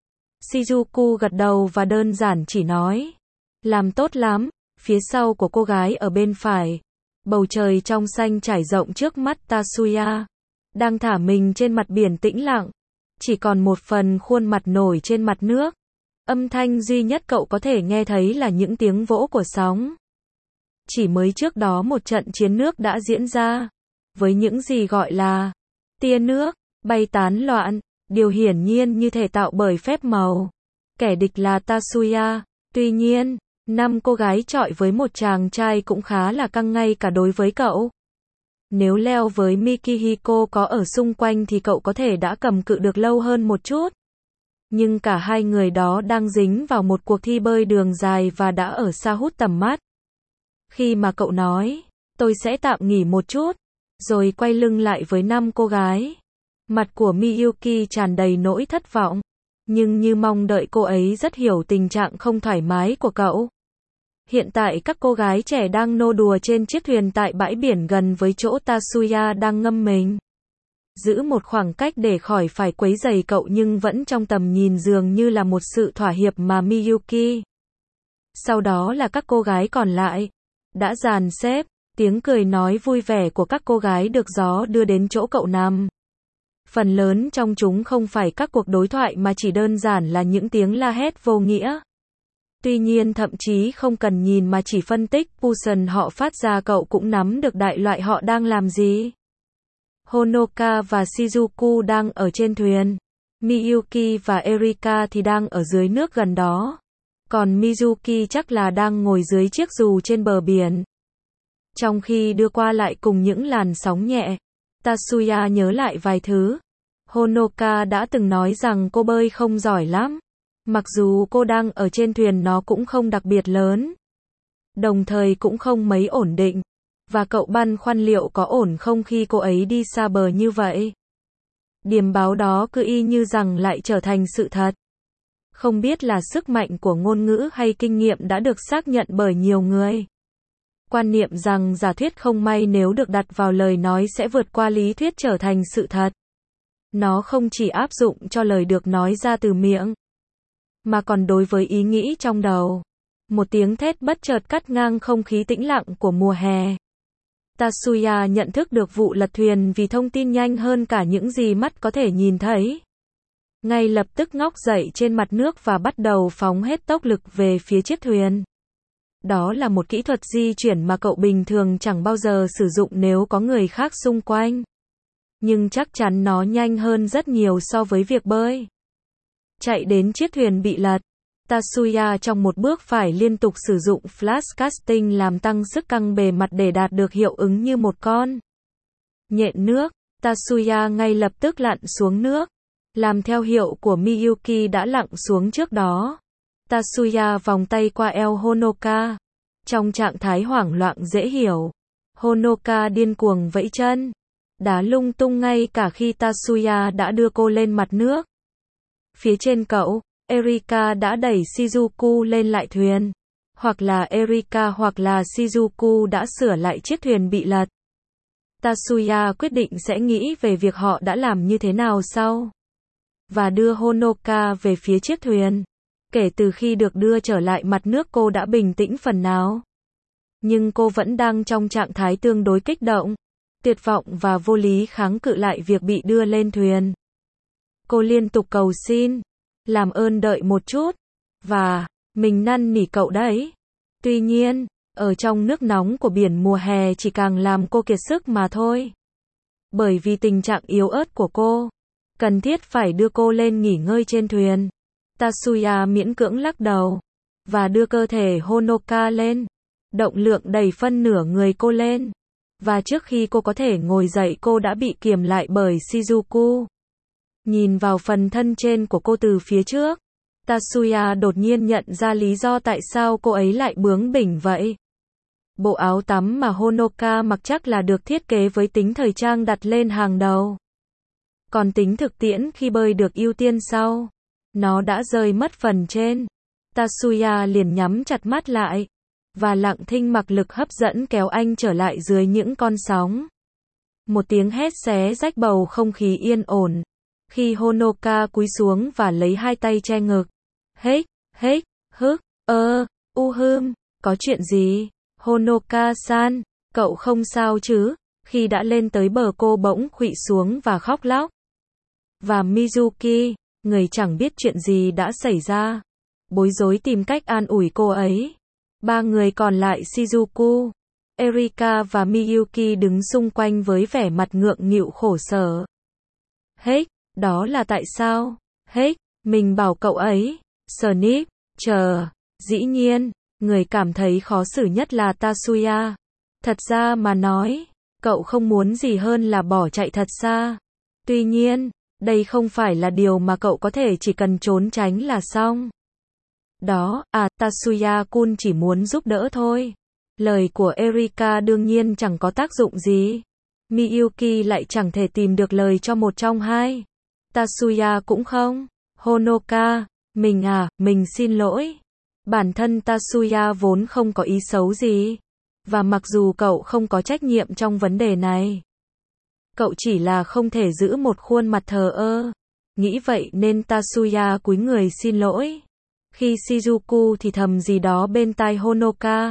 Shizuku gật đầu và đơn giản chỉ nói. Làm tốt lắm. Phía sau của cô gái ở bên phải. Bầu trời trong xanh trải rộng trước mắt Tatsuya. Đang thả mình trên mặt biển tĩnh lặng. Chỉ còn một phần khuôn mặt nổi trên mặt nước. Âm thanh duy nhất cậu có thể nghe thấy là những tiếng vỗ của sóng. Chỉ mới trước đó một trận chiến nước đã diễn ra. Với những gì gọi là tia nước, bay tán loạn. Điều hiển nhiên như thể tạo bởi phép màu. Kẻ địch là Tatsuya. Tuy nhiên, 5 cô gái chọi với một chàng trai cũng khá là căng ngay cả đối với cậu. Nếu leo với Mikihiko có ở xung quanh thì cậu có thể đã cầm cự được lâu hơn một chút. Nhưng cả hai người đó đang dính vào một cuộc thi bơi đường dài và đã ở xa hút tầm mắt. Khi mà cậu nói, tôi sẽ tạm nghỉ một chút, rồi quay lưng lại với 5 cô gái. Mặt của Miyuki tràn đầy nỗi thất vọng, nhưng như mong đợi cô ấy rất hiểu tình trạng không thoải mái của cậu. Hiện tại các cô gái trẻ đang nô đùa trên chiếc thuyền tại bãi biển gần với chỗ Tatsuya đang ngâm mình. Giữ một khoảng cách để khỏi phải quấy rầy cậu nhưng vẫn trong tầm nhìn dường như là một sự thỏa hiệp mà Miyuki. Sau đó là các cô gái còn lại. Đã dàn xếp, tiếng cười nói vui vẻ của các cô gái được gió đưa đến chỗ cậu nằm. Phần lớn trong chúng không phải các cuộc đối thoại mà chỉ đơn giản là những tiếng la hét vô nghĩa. Tuy nhiên thậm chí không cần nhìn mà chỉ phân tích Pusen họ phát ra cậu cũng nắm được đại loại họ đang làm gì. Honoka và Shizuku đang ở trên thuyền. Miyuki và Erika thì đang ở dưới nước gần đó. Còn Mizuki chắc là đang ngồi dưới chiếc dù trên bờ biển. Trong khi đưa qua lại cùng những làn sóng nhẹ, Tatsuya nhớ lại vài thứ. Honoka đã từng nói rằng cô bơi không giỏi lắm. Mặc dù cô đang ở trên thuyền nó cũng không đặc biệt lớn. Đồng thời cũng không mấy ổn định. Và cậu băn khoăn liệu có ổn không khi cô ấy đi xa bờ như vậy. Điềm báo đó cứ y như rằng lại trở thành sự thật. Không biết là sức mạnh của ngôn ngữ hay kinh nghiệm đã được xác nhận bởi nhiều người. Quan niệm rằng giả thuyết không may nếu được đặt vào lời nói sẽ vượt qua lý thuyết trở thành sự thật. Nó không chỉ áp dụng cho lời được nói ra từ miệng, mà còn đối với ý nghĩ trong đầu. Một tiếng thét bất chợt cắt ngang không khí tĩnh lặng của mùa hè. Tatsuya nhận thức được vụ lật thuyền vì thông tin nhanh hơn cả những gì mắt có thể nhìn thấy. Ngay lập tức ngóc dậy trên mặt nước và bắt đầu phóng hết tốc lực về phía chiếc thuyền. Đó là một kỹ thuật di chuyển mà cậu bình thường chẳng bao giờ sử dụng nếu có người khác xung quanh. Nhưng chắc chắn nó nhanh hơn rất nhiều so với việc bơi. Chạy đến chiếc thuyền bị lật. Tatsuya trong một bước phải liên tục sử dụng flash casting làm tăng sức căng bề mặt để đạt được hiệu ứng như một con nhện nước. Tatsuya ngay lập tức lặn xuống nước, làm theo hiệu của Miyuki đã lặn xuống trước đó. Tatsuya vòng tay qua eo Honoka, trong trạng thái hoảng loạn dễ hiểu. Honoka điên cuồng vẫy chân, đá lung tung ngay cả khi Tatsuya đã đưa cô lên mặt nước. Phía trên cậu, Erika đã đẩy Shizuku lên lại thuyền. Hoặc là Erika hoặc là Shizuku đã sửa lại chiếc thuyền bị lật. Tatsuya quyết định sẽ nghĩ về việc họ đã làm như thế nào sau, và đưa Honoka về phía chiếc thuyền. Kể từ khi được đưa trở lại mặt nước cô đã bình tĩnh phần nào. Nhưng cô vẫn đang trong trạng thái tương đối kích động, tuyệt vọng và vô lý kháng cự lại việc bị đưa lên thuyền. Cô liên tục cầu xin, làm ơn đợi một chút, và, mình năn nỉ cậu đấy. Tuy nhiên, ở trong nước nóng của biển mùa hè chỉ càng làm cô kiệt sức mà thôi. Bởi vì tình trạng yếu ớt của cô, cần thiết phải đưa cô lên nghỉ ngơi trên thuyền. Tatsuya miễn cưỡng lắc đầu, và đưa cơ thể Honoka lên. Động lượng đẩy phân nửa người cô lên. Và trước khi cô có thể ngồi dậy cô đã bị kiềm lại bởi Shizuku. Nhìn vào phần thân trên của cô từ phía trước, Tatsuya đột nhiên nhận ra lý do tại sao cô ấy lại bướng bỉnh vậy. Bộ áo tắm mà Honoka mặc chắc là được thiết kế với tính thời trang đặt lên hàng đầu. Còn tính thực tiễn khi bơi được ưu tiên sau. Nó đã rơi mất phần trên. Tatsuya liền nhắm chặt mắt lại, và lặng thinh mặc lực hấp dẫn kéo anh trở lại dưới những con sóng. Một tiếng hét xé rách bầu không khí yên ổn, khi Honoka cúi xuống và lấy hai tay che ngực. Hếch, hếch, hức, có chuyện gì? Honoka-san, cậu không sao chứ? Khi đã lên tới bờ cô bỗng khuỵu xuống và khóc lóc. Và Mizuki, người chẳng biết chuyện gì đã xảy ra, bối rối tìm cách an ủi cô ấy. Ba người còn lại Shizuku, Erika và Miyuki đứng xung quanh với vẻ mặt ngượng nghịu khổ sở. Hếch, đó là tại sao? Hếch, mình bảo cậu ấy. Snip, chờ. Dĩ nhiên, người cảm thấy khó xử nhất là Tatsuya. Thật ra mà nói, cậu không muốn gì hơn là bỏ chạy thật xa. Tuy nhiên, đây không phải là điều mà cậu có thể chỉ cần trốn tránh là xong. Đó, Tatsuya-kun chỉ muốn giúp đỡ thôi. Lời của Erika đương nhiên chẳng có tác dụng gì. Miyuki lại chẳng thể tìm được lời cho một trong hai. Tatsuya cũng không. Honoka, mình xin lỗi. Bản thân Tatsuya vốn không có ý xấu gì. Và mặc dù cậu không có trách nhiệm trong vấn đề này, cậu chỉ là không thể giữ một khuôn mặt thờ ơ. Nghĩ vậy nên Tatsuya cúi người xin lỗi. Khi Shizuku thì thầm gì đó bên tai Honoka.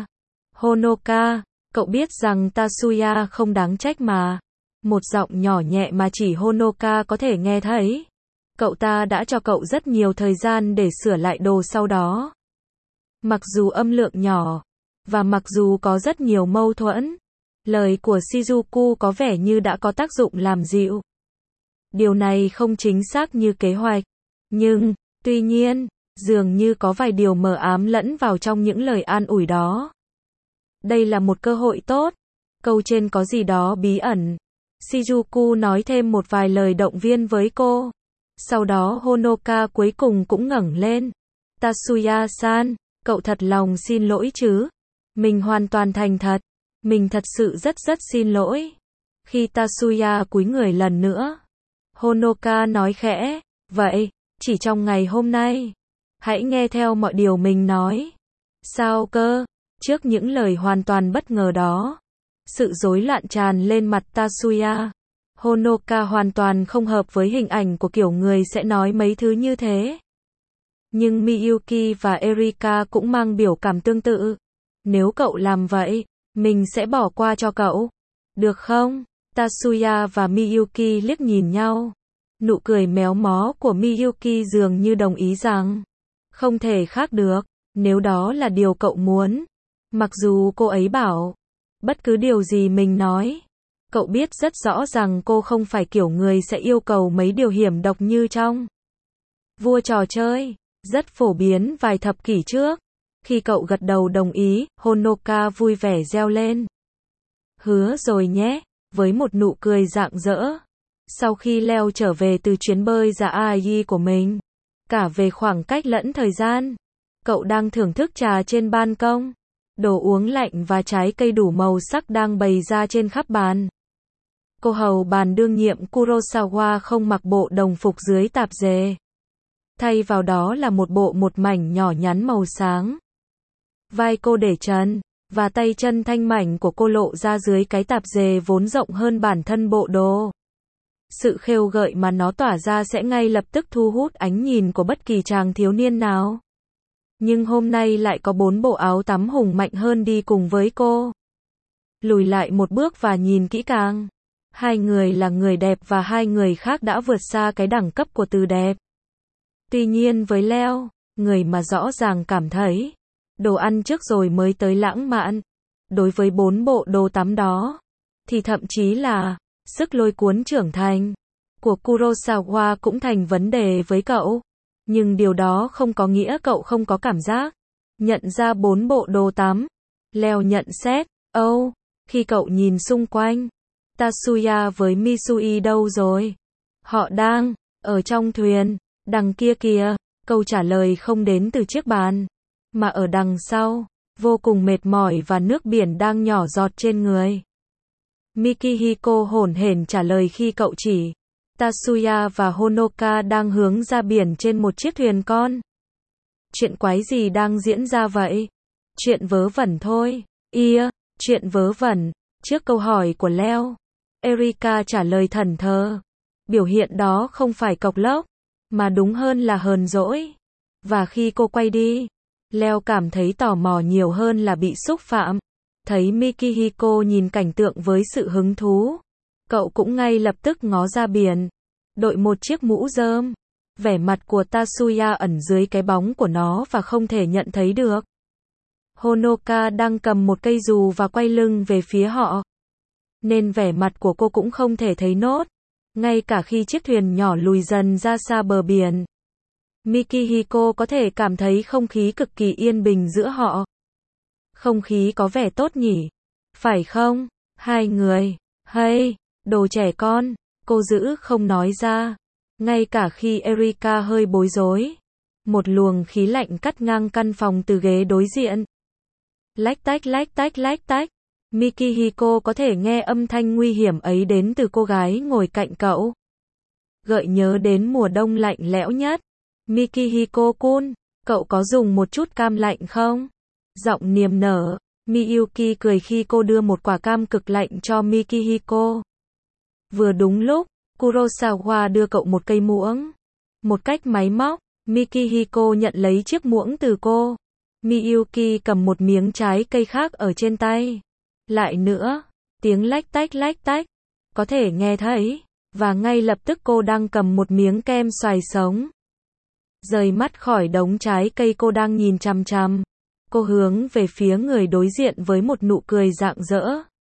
Honoka, cậu biết rằng Tatsuya không đáng trách mà. Một giọng nhỏ nhẹ mà chỉ Honoka có thể nghe thấy. Cậu ta đã cho cậu rất nhiều thời gian để sửa lại đồ sau đó. Mặc dù âm lượng nhỏ, và mặc dù có rất nhiều mâu thuẫn, lời của Shizuku có vẻ như đã có tác dụng làm dịu. Điều này không chính xác như kế hoạch. Nhưng, tuy nhiên, dường như có vài điều mờ ám lẫn vào trong những lời an ủi đó. Đây là một cơ hội tốt. Câu trên có gì đó bí ẩn. Shizuku nói thêm một vài lời động viên với cô. Sau đó Honoka cuối cùng cũng ngẩng lên. Tatsuya-san, cậu thật lòng xin lỗi chứ? Mình hoàn toàn thành thật. Mình thật sự rất xin lỗi. Khi Tatsuya cúi người lần nữa, Honoka nói khẽ, vậy, chỉ trong ngày hôm nay, hãy nghe theo mọi điều mình nói. Sao cơ? Trước những lời hoàn toàn bất ngờ đó, sự rối loạn tràn lên mặt Tatsuya. Honoka hoàn toàn không hợp với hình ảnh của kiểu người sẽ nói mấy thứ như thế. Nhưng Miyuki và Erika cũng mang biểu cảm tương tự. Nếu cậu làm vậy, mình sẽ bỏ qua cho cậu. Được không? Tatsuya và Miyuki liếc nhìn nhau. Nụ cười méo mó của Miyuki dường như đồng ý rằng không thể khác được, nếu đó là điều cậu muốn. Mặc dù cô ấy bảo bất cứ điều gì mình nói, cậu biết rất rõ rằng cô không phải kiểu người sẽ yêu cầu mấy điều hiểm độc như trong Vua trò chơi, rất phổ biến vài thập kỷ trước. Khi cậu gật đầu đồng ý, Honoka vui vẻ reo lên. Hứa rồi nhé, với một nụ cười rạng rỡ. Sau khi Leo trở về từ chuyến bơi ra Ai của mình, cả về khoảng cách lẫn thời gian, cậu đang thưởng thức trà trên ban công. Đồ uống lạnh và trái cây đủ màu sắc đang bày ra trên khắp bàn. Cô hầu bàn đương nhiệm Kurosawa không mặc bộ đồng phục dưới tạp dề. Thay vào đó là một mảnh nhỏ nhắn màu sáng. Vai cô để trần, và tay chân thanh mảnh của cô lộ ra dưới cái tạp dề vốn rộng hơn bản thân bộ đồ. Sự khêu gợi mà nó tỏa ra sẽ ngay lập tức thu hút ánh nhìn của bất kỳ chàng thiếu niên nào. Nhưng hôm nay lại có 4 bộ áo tắm hùng mạnh hơn đi cùng với cô. Lùi lại một bước và nhìn kỹ càng. Hai người là người đẹp và hai người khác đã vượt xa cái đẳng cấp của từ đẹp. Tuy nhiên với Leo, người mà rõ ràng cảm thấy đồ ăn trước rồi mới tới lãng mạn, đối với 4 bộ đồ tắm đó, thì thậm chí là sức lôi cuốn trưởng thành của Kurosawa cũng thành vấn đề với cậu. Nhưng điều đó không có nghĩa cậu không có cảm giác nhận ra 4 bộ đồ tắm. Leo nhận xét, khi cậu nhìn xung quanh, Tatsuya với Misui đâu rồi? Họ đang ở trong thuyền, đằng kia kìa. Câu trả lời không đến từ chiếc bàn, mà ở đằng sau, vô cùng mệt mỏi và nước biển đang nhỏ giọt trên người. Mikihiko hổn hển trả lời khi cậu chỉ Tatsuya và Honoka đang hướng ra biển trên một chiếc thuyền con. Chuyện quái gì đang diễn ra vậy? Chuyện vớ vẩn thôi. Chuyện vớ vẩn. Trước câu hỏi của Leo, Erika trả lời thẫn thờ. Biểu hiện đó không phải cộc lốc, mà đúng hơn là hờn dỗi. Và khi cô quay đi, Leo cảm thấy tò mò nhiều hơn là bị xúc phạm. Thấy Mikihiko nhìn cảnh tượng với sự hứng thú, cậu cũng ngay lập tức ngó ra biển, đội một chiếc mũ rơm. Vẻ mặt của Tatsuya ẩn dưới cái bóng của nó và không thể nhận thấy được. Honoka đang cầm một cây dù và quay lưng về phía họ, nên vẻ mặt của cô cũng không thể thấy nốt, ngay cả khi chiếc thuyền nhỏ lùi dần ra xa bờ biển. Mikihiko có thể cảm thấy không khí cực kỳ yên bình giữa họ. Không khí có vẻ tốt nhỉ? Phải không? Hai người. Hey, đồ trẻ con. Cô giữ không nói ra. Ngay cả khi Erika hơi bối rối. Một luồng khí lạnh cắt ngang căn phòng từ ghế đối diện. Lách tách lách tách lách tách. Mikihiko có thể nghe âm thanh nguy hiểm ấy đến từ cô gái ngồi cạnh cậu. Gợi nhớ đến mùa đông lạnh lẽo nhất. Mikihiko-kun, cậu có dùng một chút cam lạnh không? Giọng niềm nở, Miyuki cười khi cô đưa một quả cam cực lạnh cho Mikihiko. Vừa đúng lúc, Kurosawa đưa cậu một cây muỗng. Một cách máy móc, Mikihiko nhận lấy chiếc muỗng từ cô. Miyuki cầm một miếng trái cây khác ở trên tay. Lại nữa, tiếng lách tách, có thể nghe thấy, và ngay lập tức cô đang cầm một miếng kem xoài sống. Rời mắt khỏi đống trái cây cô đang nhìn chằm chằm, cô hướng về phía người đối diện với một nụ cười rạng rỡ.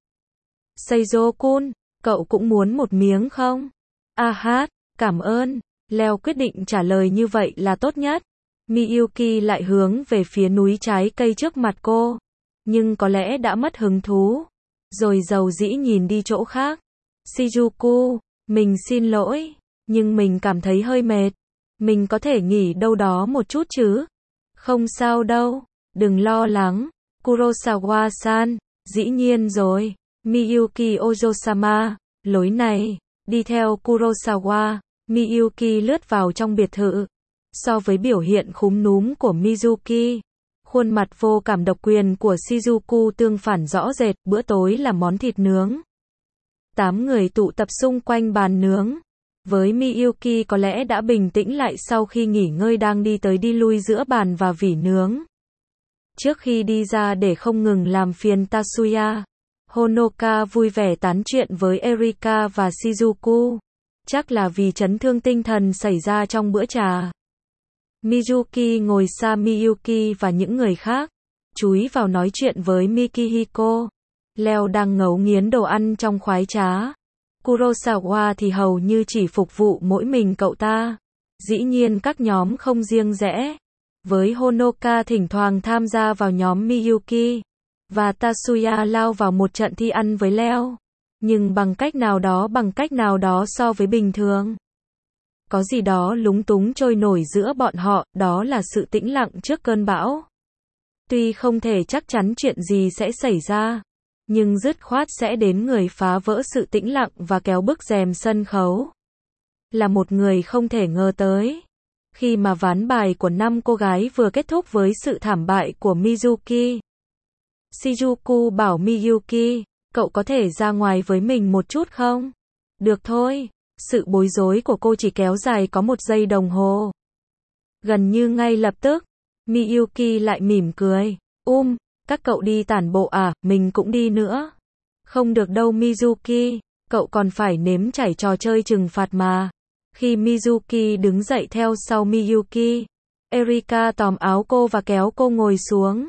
Seizo-kun, cậu cũng muốn một miếng không? Cảm ơn. Leo quyết định trả lời như vậy là tốt nhất. Miyuki lại hướng về phía núi trái cây trước mặt cô, nhưng có lẽ đã mất hứng thú, rồi dầu dĩ nhìn đi chỗ khác. Shizuku, mình xin lỗi, nhưng mình cảm thấy hơi mệt. Mình có thể nghỉ đâu đó một chút chứ? Không sao đâu, đừng lo lắng. Kurosawa-san, dĩ nhiên rồi. Miyuki Ojosama, lối này. Đi theo Kurosawa, Miyuki lướt vào trong biệt thự. So với biểu hiện khúm núm của Mizuki, khuôn mặt vô cảm độc quyền của Shizuku tương phản rõ rệt. Bữa tối là món thịt nướng. 8 người tụ tập xung quanh bàn nướng. Với Miyuki có lẽ đã bình tĩnh lại sau khi nghỉ ngơi đang đi tới đi lui giữa bàn và vỉ nướng. Trước khi đi ra để không ngừng làm phiền Tatsuya, Honoka vui vẻ tán chuyện với Erika và Shizuku. Chắc là vì chấn thương tinh thần xảy ra trong bữa trà. Mizuki ngồi xa Miyuki và những người khác, chúi vào nói chuyện với Mikihiko. Leo đang ngấu nghiến đồ ăn trong khoái trá. Kurosawa thì hầu như chỉ phục vụ mỗi mình cậu ta. Dĩ nhiên các nhóm không riêng rẽ. Với Honoka thỉnh thoảng tham gia vào nhóm Miyuki, và Tatsuya lao vào một trận thi ăn với Leo. Nhưng bằng cách nào đó so với bình thường. Có gì đó lúng túng trôi nổi giữa bọn họ, đó là sự tĩnh lặng trước cơn bão. Tuy không thể chắc chắn chuyện gì sẽ xảy ra, nhưng dứt khoát sẽ đến người phá vỡ sự tĩnh lặng và kéo bức rèm sân khấu. Là một người không thể ngờ tới. Khi mà ván bài của 5 cô gái vừa kết thúc với sự thảm bại của Mizuki, Shizuku bảo Miyuki, cậu có thể ra ngoài với mình một chút không? Được thôi. Sự bối rối của cô chỉ kéo dài có 1 giây đồng hồ. Gần như ngay lập tức, Miyuki lại mỉm cười. Các cậu đi tản bộ à, mình cũng đi nữa. Không được đâu Mizuki, cậu còn phải nếm trải trò chơi trừng phạt mà. Khi Mizuki đứng dậy theo sau Miyuki, Erika tóm áo cô và kéo cô ngồi xuống.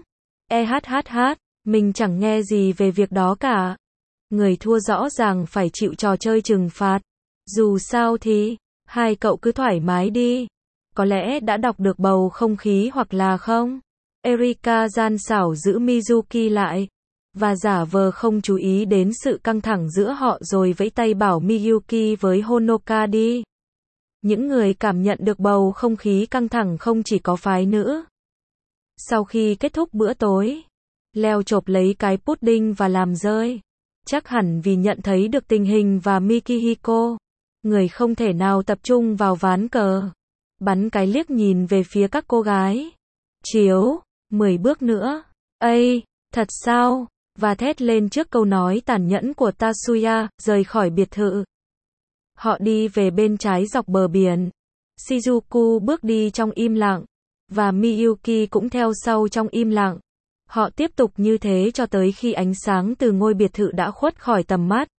Mình chẳng nghe gì về việc đó cả. Người thua rõ ràng phải chịu trò chơi trừng phạt. Dù sao thì, hai cậu cứ thoải mái đi. Có lẽ đã đọc được bầu không khí hoặc là không? Erika gian xảo giữ Mizuki lại, và giả vờ không chú ý đến sự căng thẳng giữa họ rồi vẫy tay bảo Miyuki với Honoka đi. Những người cảm nhận được bầu không khí căng thẳng không chỉ có phái nữ. Sau khi kết thúc bữa tối, Leo chộp lấy cái pudding và làm rơi. Chắc hẳn vì nhận thấy được tình hình và Mikihiko, người không thể nào tập trung vào ván cờ. Bắn cái liếc nhìn về phía các cô gái. 10 bước nữa. Thật sao? Và thét lên trước câu nói tàn nhẫn của Tatsuya, rời khỏi biệt thự. Họ đi về bên trái dọc bờ biển. Shizuku bước đi trong im lặng, và Miyuki cũng theo sau trong im lặng. Họ tiếp tục như thế cho tới khi ánh sáng từ ngôi biệt thự đã khuất khỏi tầm mắt.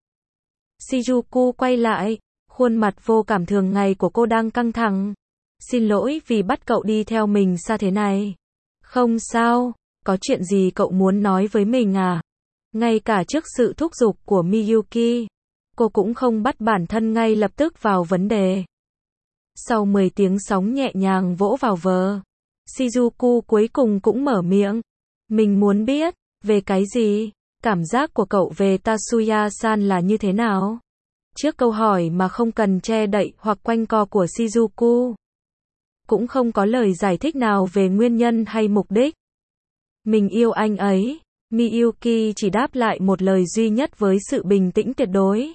Shizuku quay lại, khuôn mặt vô cảm thường ngày của cô đang căng thẳng. Xin lỗi vì bắt cậu đi theo mình xa thế này. Không sao, có chuyện gì cậu muốn nói với mình à? Ngay cả trước sự thúc giục của Miyuki, cô cũng không bắt bản thân ngay lập tức vào vấn đề. Sau 10 tiếng sóng nhẹ nhàng vỗ vào vờ, Shizuku cuối cùng cũng mở miệng. Mình muốn biết, về cái gì? Cảm giác của cậu về Tatsuya-san là như thế nào? Trước câu hỏi mà không cần che đậy hoặc quanh co của Shizuku, cũng không có lời giải thích nào về nguyên nhân hay mục đích. Mình yêu anh ấy. Miyuki chỉ đáp lại một lời duy nhất với sự bình tĩnh tuyệt đối.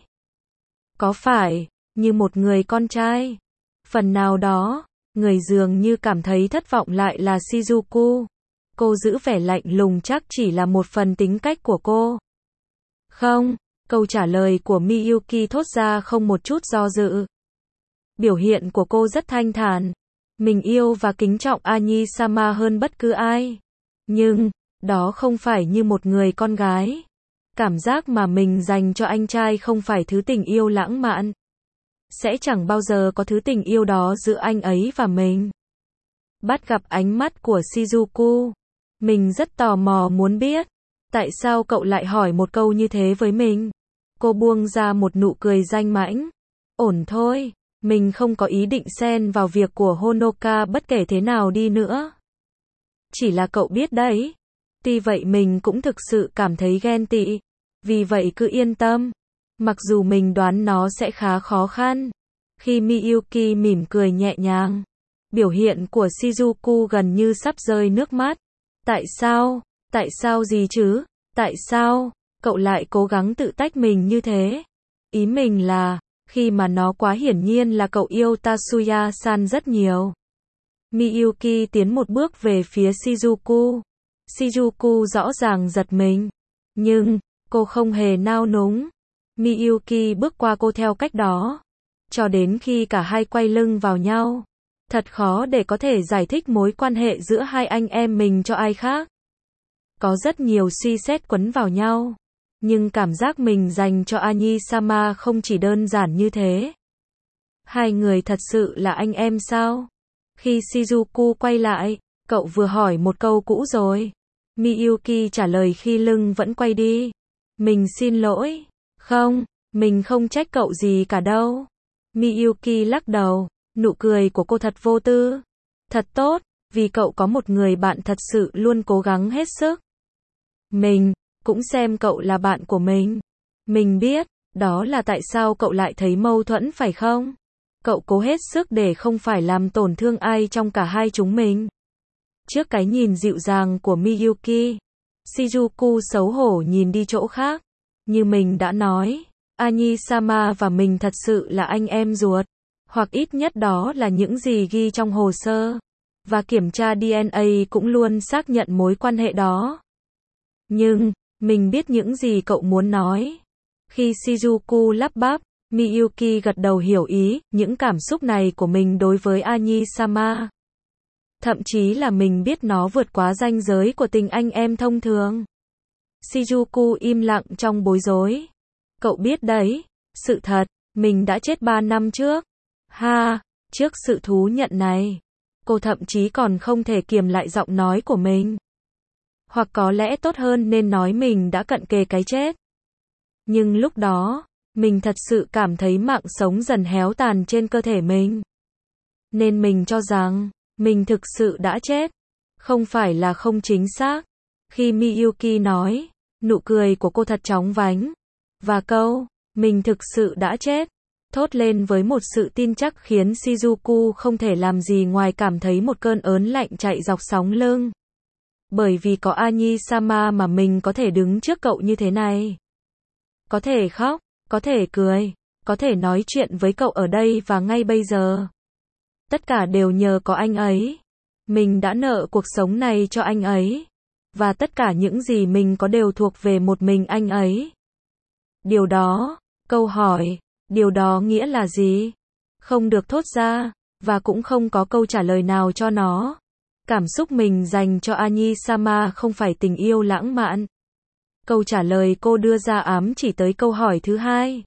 Có phải, như một người con trai? Phần nào đó, người dường như cảm thấy thất vọng lại là Shizuku. Cô giữ vẻ lạnh lùng chắc chỉ là một phần tính cách của cô. Không, câu trả lời của Miyuki thốt ra không một chút do dự. Biểu hiện của cô rất thanh thản. Mình yêu và kính trọng Anyi-sama hơn bất cứ ai. Nhưng, đó không phải như một người con gái. Cảm giác mà mình dành cho anh trai không phải thứ tình yêu lãng mạn. Sẽ chẳng bao giờ có thứ tình yêu đó giữa anh ấy và mình. Bắt gặp ánh mắt của Shizuku, mình rất tò mò muốn biết, tại sao cậu lại hỏi một câu như thế với mình? Cô buông ra một nụ cười danh mãnh. Ổn thôi, mình không có ý định xen vào việc của Honoka bất kể thế nào đi nữa. Chỉ là cậu biết đấy. Tuy vậy mình cũng thực sự cảm thấy ghen tị. Vì vậy cứ yên tâm. Mặc dù mình đoán nó sẽ khá khó khăn. Khi Miyuki mỉm cười nhẹ nhàng, biểu hiện của Shizuku gần như sắp rơi nước mắt. Tại sao? Tại sao gì chứ? Tại sao? Cậu lại cố gắng tự tách mình như thế? Ý mình là, khi mà nó quá hiển nhiên là cậu yêu Tatsuya-san rất nhiều. Miyuki tiến một bước về phía Shizuku. Shizuku rõ ràng giật mình. Nhưng, cô không hề nao núng. Miyuki bước qua cô theo cách đó. Cho đến khi cả hai quay lưng vào nhau. Thật khó để có thể giải thích mối quan hệ giữa hai anh em mình cho ai khác. Có rất nhiều suy xét quấn vào nhau. Nhưng cảm giác mình dành cho Anyi-sama không chỉ đơn giản như thế. Hai người thật sự là anh em sao? Khi Shizuku quay lại, cậu vừa hỏi một câu cũ rồi. Miyuki trả lời khi lưng vẫn quay đi. Mình xin lỗi. Không, mình không trách cậu gì cả đâu. Miyuki lắc đầu, nụ cười của cô thật vô tư. Thật tốt, vì cậu có một người bạn thật sự luôn cố gắng hết sức. Mình cũng xem cậu là bạn của mình. Mình biết, Đó là tại sao cậu lại thấy mâu thuẫn phải không? Cậu cố hết sức để không phải làm tổn thương ai trong cả hai chúng mình. Trước cái nhìn dịu dàng của Miyuki, Shizuku xấu hổ nhìn đi chỗ khác. Như mình đã nói, Ani-sama và mình thật sự là anh em ruột. Hoặc ít nhất đó là những gì ghi trong hồ sơ. Và kiểm tra DNA cũng luôn xác nhận mối quan hệ đó. Nhưng, mình biết những gì cậu muốn nói. Khi Shizuku lắp bắp, Miyuki gật đầu hiểu ý, những cảm xúc này của mình đối với Ani-sama. Thậm chí là mình biết nó vượt quá ranh giới của tình anh em thông thường. Shizuku im lặng trong bối rối. Cậu biết đấy, sự thật, mình đã chết 3 năm trước. Ha, trước sự thú nhận này, cô thậm chí còn không thể kiềm lại giọng nói của mình. Hoặc có lẽ tốt hơn nên nói mình đã cận kề cái chết. Nhưng lúc đó, mình thật sự cảm thấy mạng sống dần héo tàn trên cơ thể mình. Nên mình cho rằng, mình thực sự đã chết. Không phải là không chính xác. Khi Miyuki nói, nụ cười của cô thật chóng vánh. Và câu, mình thực sự đã chết, thốt lên với một sự tin chắc khiến Shizuku không thể làm gì ngoài cảm thấy một cơn ớn lạnh chạy dọc sóng lưng. Bởi vì có Ani-sama mà mình có thể đứng trước cậu như thế này. Có thể khóc, có thể cười, có thể nói chuyện với cậu ở đây và ngay bây giờ. Tất cả đều nhờ có anh ấy. Mình đã nợ cuộc sống này cho anh ấy. Và tất cả những gì mình có đều thuộc về một mình anh ấy. Điều đó, câu hỏi, điều đó nghĩa là gì? Không được thốt ra, và cũng không có câu trả lời nào cho nó. Cảm xúc mình dành cho Ani-sama không phải tình yêu lãng mạn. Câu trả lời cô đưa ra ám chỉ tới câu hỏi thứ hai.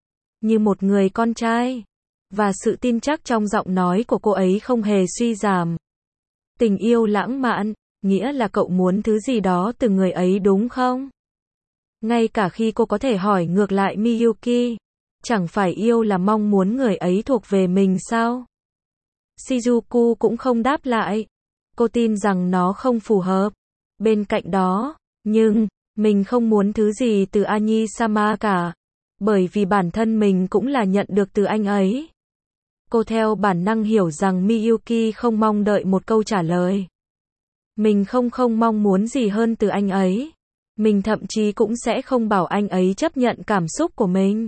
Như một người con trai. Và sự tin chắc trong giọng nói của cô ấy không hề suy giảm. Tình yêu lãng mạn, nghĩa là cậu muốn thứ gì đó từ người ấy đúng không? Ngay cả khi cô có thể hỏi ngược lại Miyuki, chẳng phải yêu là mong muốn người ấy thuộc về mình sao? Shizuku cũng không đáp lại. Cô tin rằng nó không phù hợp. Bên cạnh đó, nhưng, mình không muốn thứ gì từ Ani-sama cả. Bởi vì bản thân mình cũng là nhận được từ anh ấy. Cô theo bản năng hiểu rằng Miyuki không mong đợi một câu trả lời. Mình không mong muốn gì hơn từ anh ấy. Mình thậm chí cũng sẽ không bảo anh ấy chấp nhận cảm xúc của mình.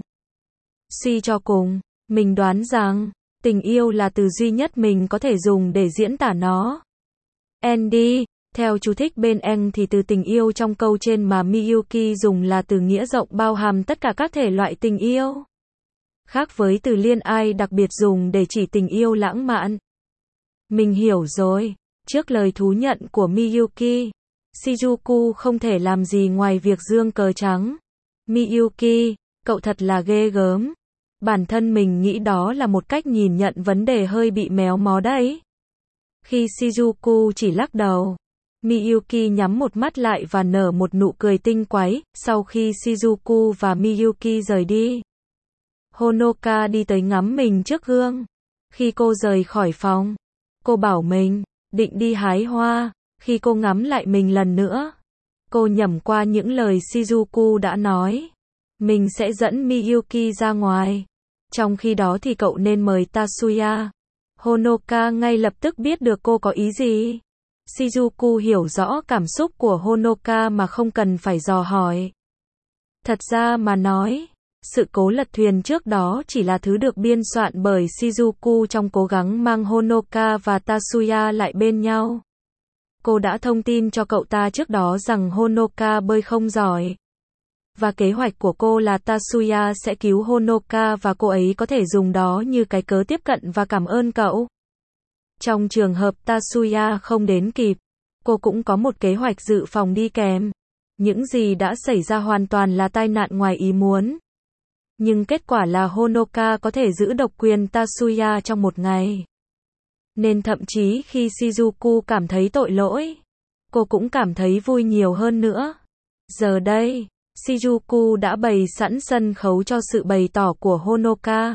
Suy cho cùng, mình đoán rằng, tình yêu là từ duy nhất mình có thể dùng để diễn tả nó. Andy, theo chú thích bên Anh thì từ tình yêu trong câu trên mà Miyuki dùng là từ nghĩa rộng bao hàm tất cả các thể loại tình yêu. Khác với từ liên ai đặc biệt dùng để chỉ tình yêu lãng mạn. Mình hiểu rồi, trước lời thú nhận của Miyuki, Shizuku không thể làm gì ngoài việc giương cờ trắng. Miyuki, cậu thật là ghê gớm. Bản thân mình nghĩ đó là một cách nhìn nhận vấn đề hơi bị méo mó đấy. Khi Shizuku chỉ lắc đầu, Miyuki nhắm một mắt lại và nở một nụ cười tinh quái. Sau khi Shizuku và Miyuki rời đi, Honoka đi tới ngắm mình trước gương. Khi cô rời khỏi phòng, cô bảo mình định đi hái hoa. Khi cô ngắm lại mình lần nữa, cô nhẩm qua những lời Shizuku đã nói. Mình sẽ dẫn Miyuki ra ngoài. Trong khi đó thì cậu nên mời Tatsuya. Honoka ngay lập tức biết được cô có ý gì. Shizuku hiểu rõ cảm xúc của Honoka mà không cần phải dò hỏi. Thật ra mà nói, sự cố lật thuyền trước đó chỉ là thứ được biên soạn bởi Shizuku trong cố gắng mang Honoka và Tatsuya lại bên nhau. Cô đã thông tin cho cậu ta trước đó rằng Honoka bơi không giỏi. Và kế hoạch của cô là Tatsuya sẽ cứu Honoka và cô ấy có thể dùng đó như cái cớ tiếp cận và cảm ơn cậu. Trong trường hợp Tatsuya không đến kịp, cô cũng có một kế hoạch dự phòng đi kèm. Những gì đã xảy ra hoàn toàn là tai nạn ngoài ý muốn. Nhưng kết quả là Honoka có thể giữ độc quyền Tatsuya trong một ngày. Nên thậm chí khi Shizuku cảm thấy tội lỗi, cô cũng cảm thấy vui nhiều hơn nữa. Giờ đây, Shizuku đã bày sẵn sân khấu cho sự bày tỏ của Honoka.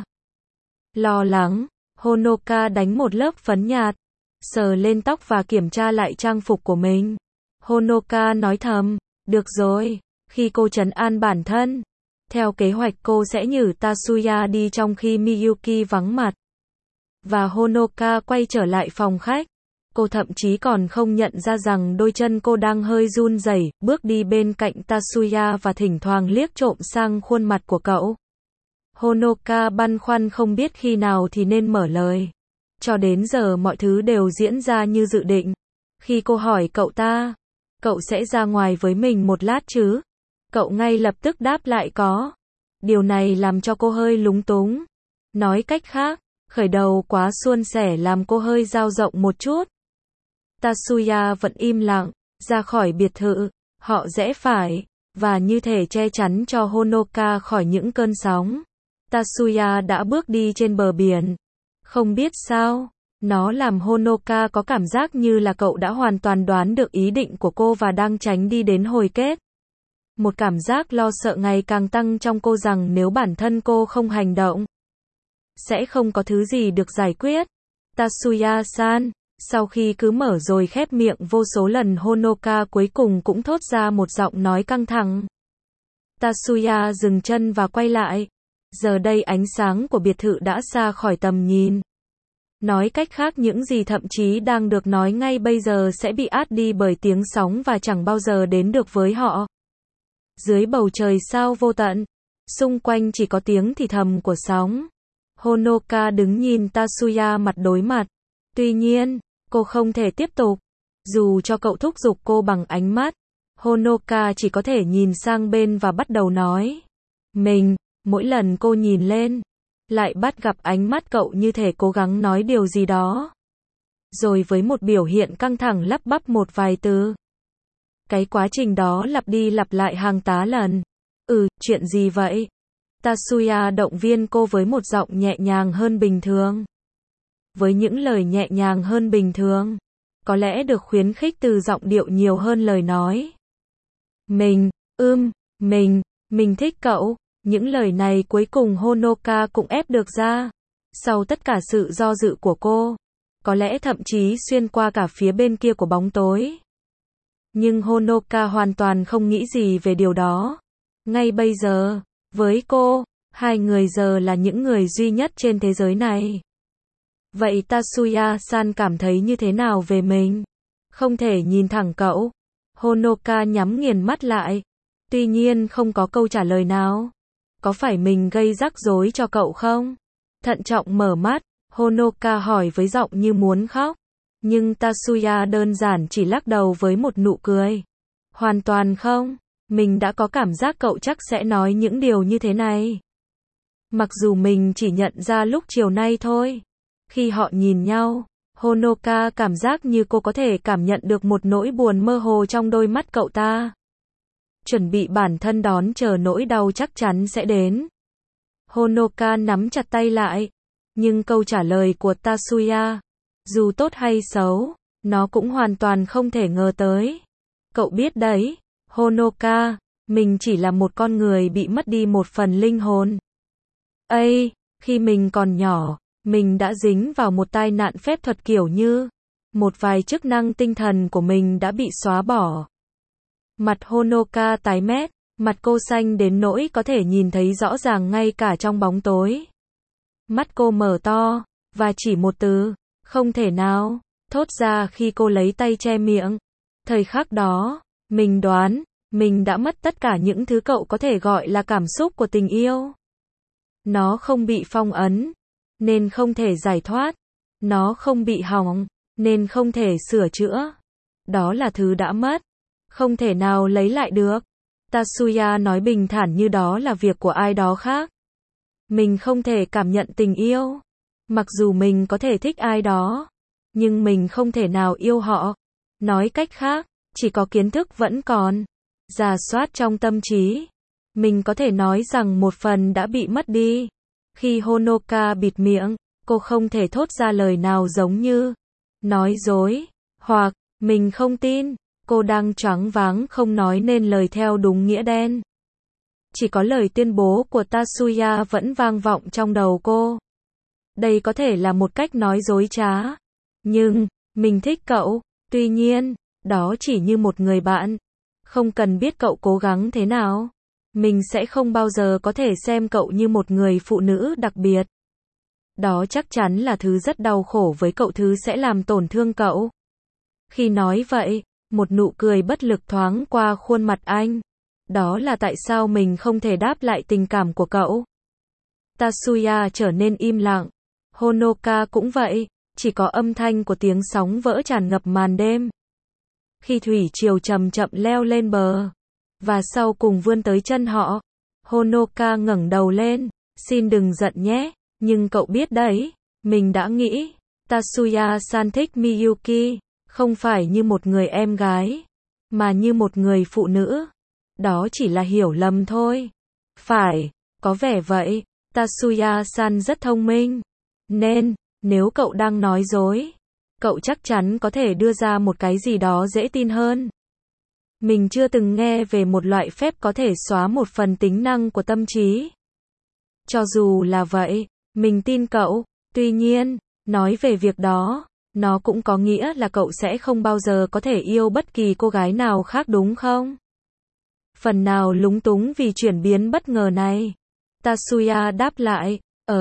Lo lắng, Honoka đánh một lớp phấn nhạt, sờ lên tóc và kiểm tra lại trang phục của mình. Honoka nói thầm, được rồi, khi cô trấn an bản thân, Theo kế hoạch cô sẽ nhử Tatsuya đi trong khi Miyuki vắng mặt. Và Honoka quay trở lại phòng khách. Cô thậm chí còn không nhận ra rằng đôi chân cô đang hơi run rẩy, bước đi bên cạnh Tatsuya và thỉnh thoảng liếc trộm sang khuôn mặt của cậu. Honoka băn khoăn không biết khi nào thì nên mở lời. Cho đến giờ mọi thứ đều diễn ra như dự định. Khi cô hỏi cậu sẽ ra ngoài với mình một lát chứ? Cậu ngay lập tức đáp lại có. Điều này làm cho cô hơi lúng túng. Nói cách khác, khởi đầu quá suôn sẻ làm cô hơi dao rộng một chút. Tatsuya vẫn im lặng, ra khỏi biệt thự, họ rẽ phải, và như thể che chắn cho Honoka khỏi những cơn sóng. Tatsuya đã bước đi trên bờ biển. Không biết sao, nó làm Honoka có cảm giác như là cậu đã hoàn toàn đoán được ý định của cô và đang tránh đi đến hồi kết. Một cảm giác lo sợ ngày càng tăng trong cô rằng nếu bản thân cô không hành động, sẽ không có thứ gì được giải quyết. Tatsuya-san, sau khi cứ mở rồi khép miệng vô số lần, Honoka cuối cùng cũng thốt ra một giọng nói căng thẳng. Tatsuya dừng chân và quay lại. Giờ đây ánh sáng của biệt thự đã xa khỏi tầm nhìn. Nói cách khác, những gì thậm chí đang được nói ngay bây giờ sẽ bị át đi bởi tiếng sóng và chẳng bao giờ đến được với họ. Dưới bầu trời sao vô tận, xung quanh chỉ có tiếng thì thầm của sóng. Honoka đứng nhìn Tatsuya mặt đối mặt. Tuy nhiên, cô không thể tiếp tục. Dù cho cậu thúc giục cô bằng ánh mắt, Honoka chỉ có thể nhìn sang bên và bắt đầu nói. Mỗi lần cô nhìn lên, lại bắt gặp ánh mắt cậu như thể cố gắng nói điều gì đó. Rồi với một biểu hiện căng thẳng lắp bắp một vài từ. Cái quá trình đó lặp đi lặp lại hàng tá lần. Chuyện gì vậy? Tatsuya động viên cô với một giọng nhẹ nhàng hơn bình thường. Với những lời nhẹ nhàng hơn bình thường, có lẽ được khuyến khích từ giọng điệu nhiều hơn lời nói. Mình thích cậu. Những lời này cuối cùng Honoka cũng ép được ra. Sau tất cả sự do dự của cô, có lẽ thậm chí xuyên qua cả phía bên kia của bóng tối. Nhưng Honoka hoàn toàn không nghĩ gì về điều đó. Ngay bây giờ, với cô, hai người giờ là những người duy nhất trên thế giới này. Vậy Tatsuya-san cảm thấy như thế nào về mình? Không thể nhìn thẳng cậu. Honoka nhắm nghiền mắt lại. Tuy nhiên không có câu trả lời nào. Có phải mình gây rắc rối cho cậu không? Thận trọng mở mắt, Honoka hỏi với giọng như muốn khóc. Nhưng Tatsuya đơn giản chỉ lắc đầu với một nụ cười. Hoàn toàn không. Mình đã có cảm giác cậu chắc sẽ nói những điều như thế này. Mặc dù mình chỉ nhận ra lúc chiều nay thôi. Khi họ nhìn nhau, Honoka cảm giác như cô có thể cảm nhận được một nỗi buồn mơ hồ trong đôi mắt cậu ta. Chuẩn bị bản thân đón chờ nỗi đau chắc chắn sẽ đến. Honoka nắm chặt tay lại. Nhưng câu trả lời của Tatsuya, dù tốt hay xấu, nó cũng hoàn toàn không thể ngờ tới. Cậu biết đấy, Honoka, mình chỉ là một con người bị mất đi một phần linh hồn. Khi mình còn nhỏ, mình đã dính vào một tai nạn phép thuật kiểu như một vài chức năng tinh thần của mình đã bị xóa bỏ. Mặt Honoka tái mét, mặt cô xanh đến nỗi có thể nhìn thấy rõ ràng ngay cả trong bóng tối. Mắt cô mở to, và chỉ một từ, không thể nào, thốt ra khi cô lấy tay che miệng. Thời khắc đó, mình đoán, mình đã mất tất cả những thứ cậu có thể gọi là cảm xúc của tình yêu. Nó không bị phong ấn, nên không thể giải thoát. Nó không bị hỏng, nên không thể sửa chữa. Đó là thứ đã mất, không thể nào lấy lại được. Tatsuya nói bình thản như đó là việc của ai đó khác. Mình không thể cảm nhận tình yêu. Mặc dù mình có thể thích ai đó, nhưng mình không thể nào yêu họ. Nói cách khác, chỉ có kiến thức vẫn còn rà soát trong tâm trí. Mình có thể nói rằng một phần đã bị mất đi. Khi Honoka bịt miệng, cô không thể thốt ra lời nào giống như nói dối, hoặc mình không tin. Cô đang choáng váng không nói nên lời theo đúng nghĩa đen. Chỉ có lời tuyên bố của Tatsuya vẫn vang vọng trong đầu cô. Đây có thể là một cách nói dối trá. Nhưng, mình thích cậu. Tuy nhiên, đó chỉ như một người bạn. Không cần biết cậu cố gắng thế nào. mình sẽ không bao giờ có thể xem cậu như một người phụ nữ đặc biệt. Đó chắc chắn là thứ rất đau khổ với cậu, thứ sẽ làm tổn thương cậu. Khi nói vậy, một nụ cười bất lực thoáng qua khuôn mặt anh. Đó là tại sao mình không thể đáp lại tình cảm của cậu. Tatsuya trở nên im lặng. Honoka cũng vậy, chỉ có âm thanh của tiếng sóng vỡ tràn ngập màn đêm. Khi thủy triều chậm chậm leo lên bờ, và sau cùng vươn tới chân họ, Honoka ngẩng đầu lên, xin đừng giận nhé, nhưng cậu biết đấy, mình đã nghĩ, Tatsuya-san thích Miyuki, không phải như một người em gái, mà như một người phụ nữ. Đó chỉ là hiểu lầm thôi. Phải, có vẻ vậy, Tatsuya-san rất thông minh. Nên, nếu cậu đang nói dối, cậu chắc chắn có thể đưa ra một cái gì đó dễ tin hơn. Mình chưa từng nghe về một loại phép có thể xóa một phần tính năng của tâm trí. Cho dù là vậy, mình tin cậu, tuy nhiên, nói về việc đó, nó cũng có nghĩa là cậu sẽ không bao giờ có thể yêu bất kỳ cô gái nào khác đúng không? Phần nào lúng túng vì chuyển biến bất ngờ này. Tatsuya đáp lại,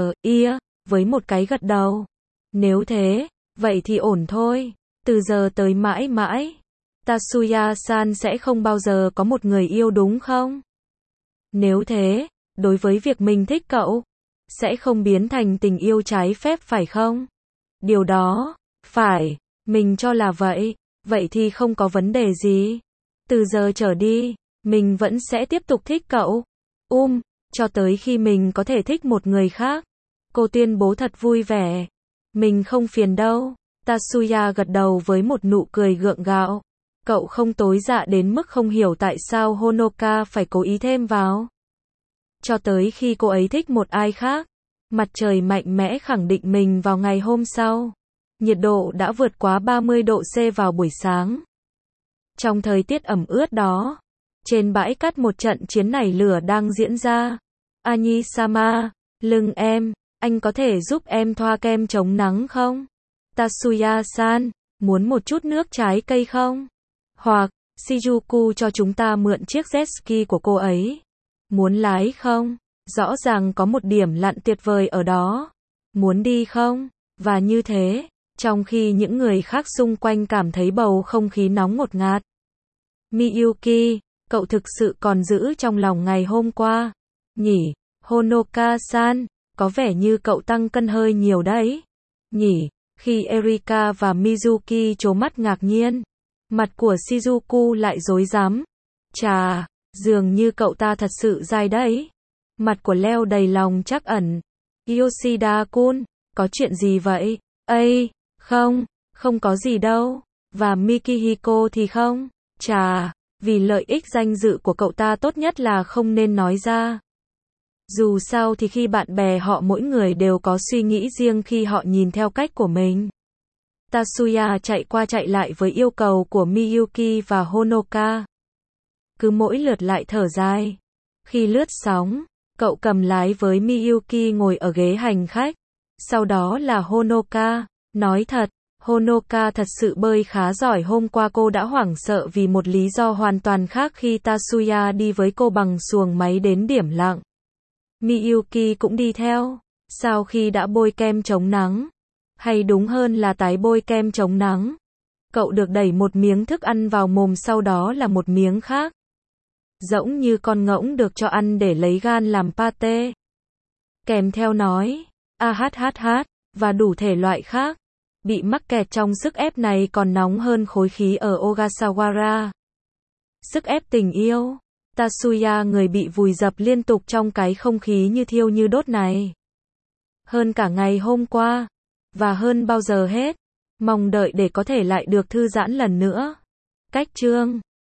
với một cái gật đầu. Nếu thế, vậy thì ổn thôi. Từ giờ tới mãi mãi, Tatsuya-san sẽ không bao giờ có một người yêu đúng không? Nếu thế, đối với việc mình thích cậu, sẽ không biến thành tình yêu trái phép phải không? Điều đó, phải, mình cho là vậy, vậy thì không có vấn đề gì. Từ giờ trở đi, mình vẫn sẽ tiếp tục thích cậu. Cho tới khi mình có thể thích một người khác. Cô tuyên bố thật vui vẻ. Mình không phiền đâu. Tatsuya gật đầu với một nụ cười gượng gạo. Cậu không tối dạ đến mức không hiểu tại sao Honoka phải cố ý thêm vào. Cho tới khi cô ấy thích một ai khác. Mặt trời mạnh mẽ khẳng định mình vào ngày hôm sau. Nhiệt độ đã vượt quá 30 độ C vào buổi sáng. Trong thời tiết ẩm ướt đó, trên bãi cát một trận chiến nảy lửa đang diễn ra. Anyi-sama, lưng em, anh có thể giúp em thoa kem chống nắng không? Tatsuya-san, muốn một chút nước trái cây không? Hoặc, Shizuku cho chúng ta mượn chiếc jet ski của cô ấy. Muốn lái không? Rõ ràng có một điểm lặn tuyệt vời ở đó. Muốn đi không? Và như thế, trong khi những người khác xung quanh cảm thấy bầu không khí nóng ngột ngạt. Miyuki, cậu thực sự còn giữ trong lòng ngày hôm qua, nhỉ? Honoka-san, có vẻ như cậu tăng cân hơi nhiều đấy, nhỉ? Khi Erika và Mizuki trố mắt ngạc nhiên, mặt của Shizuku lại rối rắm. Chà, dường như cậu ta thật sự dai đấy. Mặt của Leo đầy lòng trắc ẩn. Yoshida-kun, có chuyện gì vậy? Không có gì đâu. Và Mikihiko thì không? Chà, vì lợi ích danh dự của cậu ta tốt nhất là không nên nói ra. Dù sao thì khi bạn bè họ mỗi người đều có suy nghĩ riêng khi họ nhìn theo cách của mình. Tatsuya chạy qua chạy lại với yêu cầu của Miyuki và Honoka. Cứ mỗi lượt lại thở dài. Khi lướt sóng, cậu cầm lái với Miyuki ngồi ở ghế hành khách. Sau đó là Honoka. Nói thật, Honoka thật sự bơi khá giỏi. Hôm qua cô đã hoảng sợ vì một lý do hoàn toàn khác khi Tatsuya đi với cô bằng xuồng máy đến điểm lặng. Miyuki cũng đi theo. Sau khi đã bôi kem chống nắng, hay đúng hơn là tái bôi kem chống nắng, cậu được đẩy một miếng thức ăn vào mồm, sau đó là một miếng khác. Giống như con ngỗng được cho ăn để lấy gan làm pate. Kèm theo nói, và đủ thể loại khác. Bị mắc kẹt trong sức ép này còn nóng hơn khối khí ở Ogasawara. Sức ép tình yêu. Tatsuya người bị vùi dập liên tục trong cái không khí như thiêu như đốt này. Hơn cả ngày hôm qua. Và hơn bao giờ hết, mong đợi để có thể lại được thư giãn lần nữa. Cách chương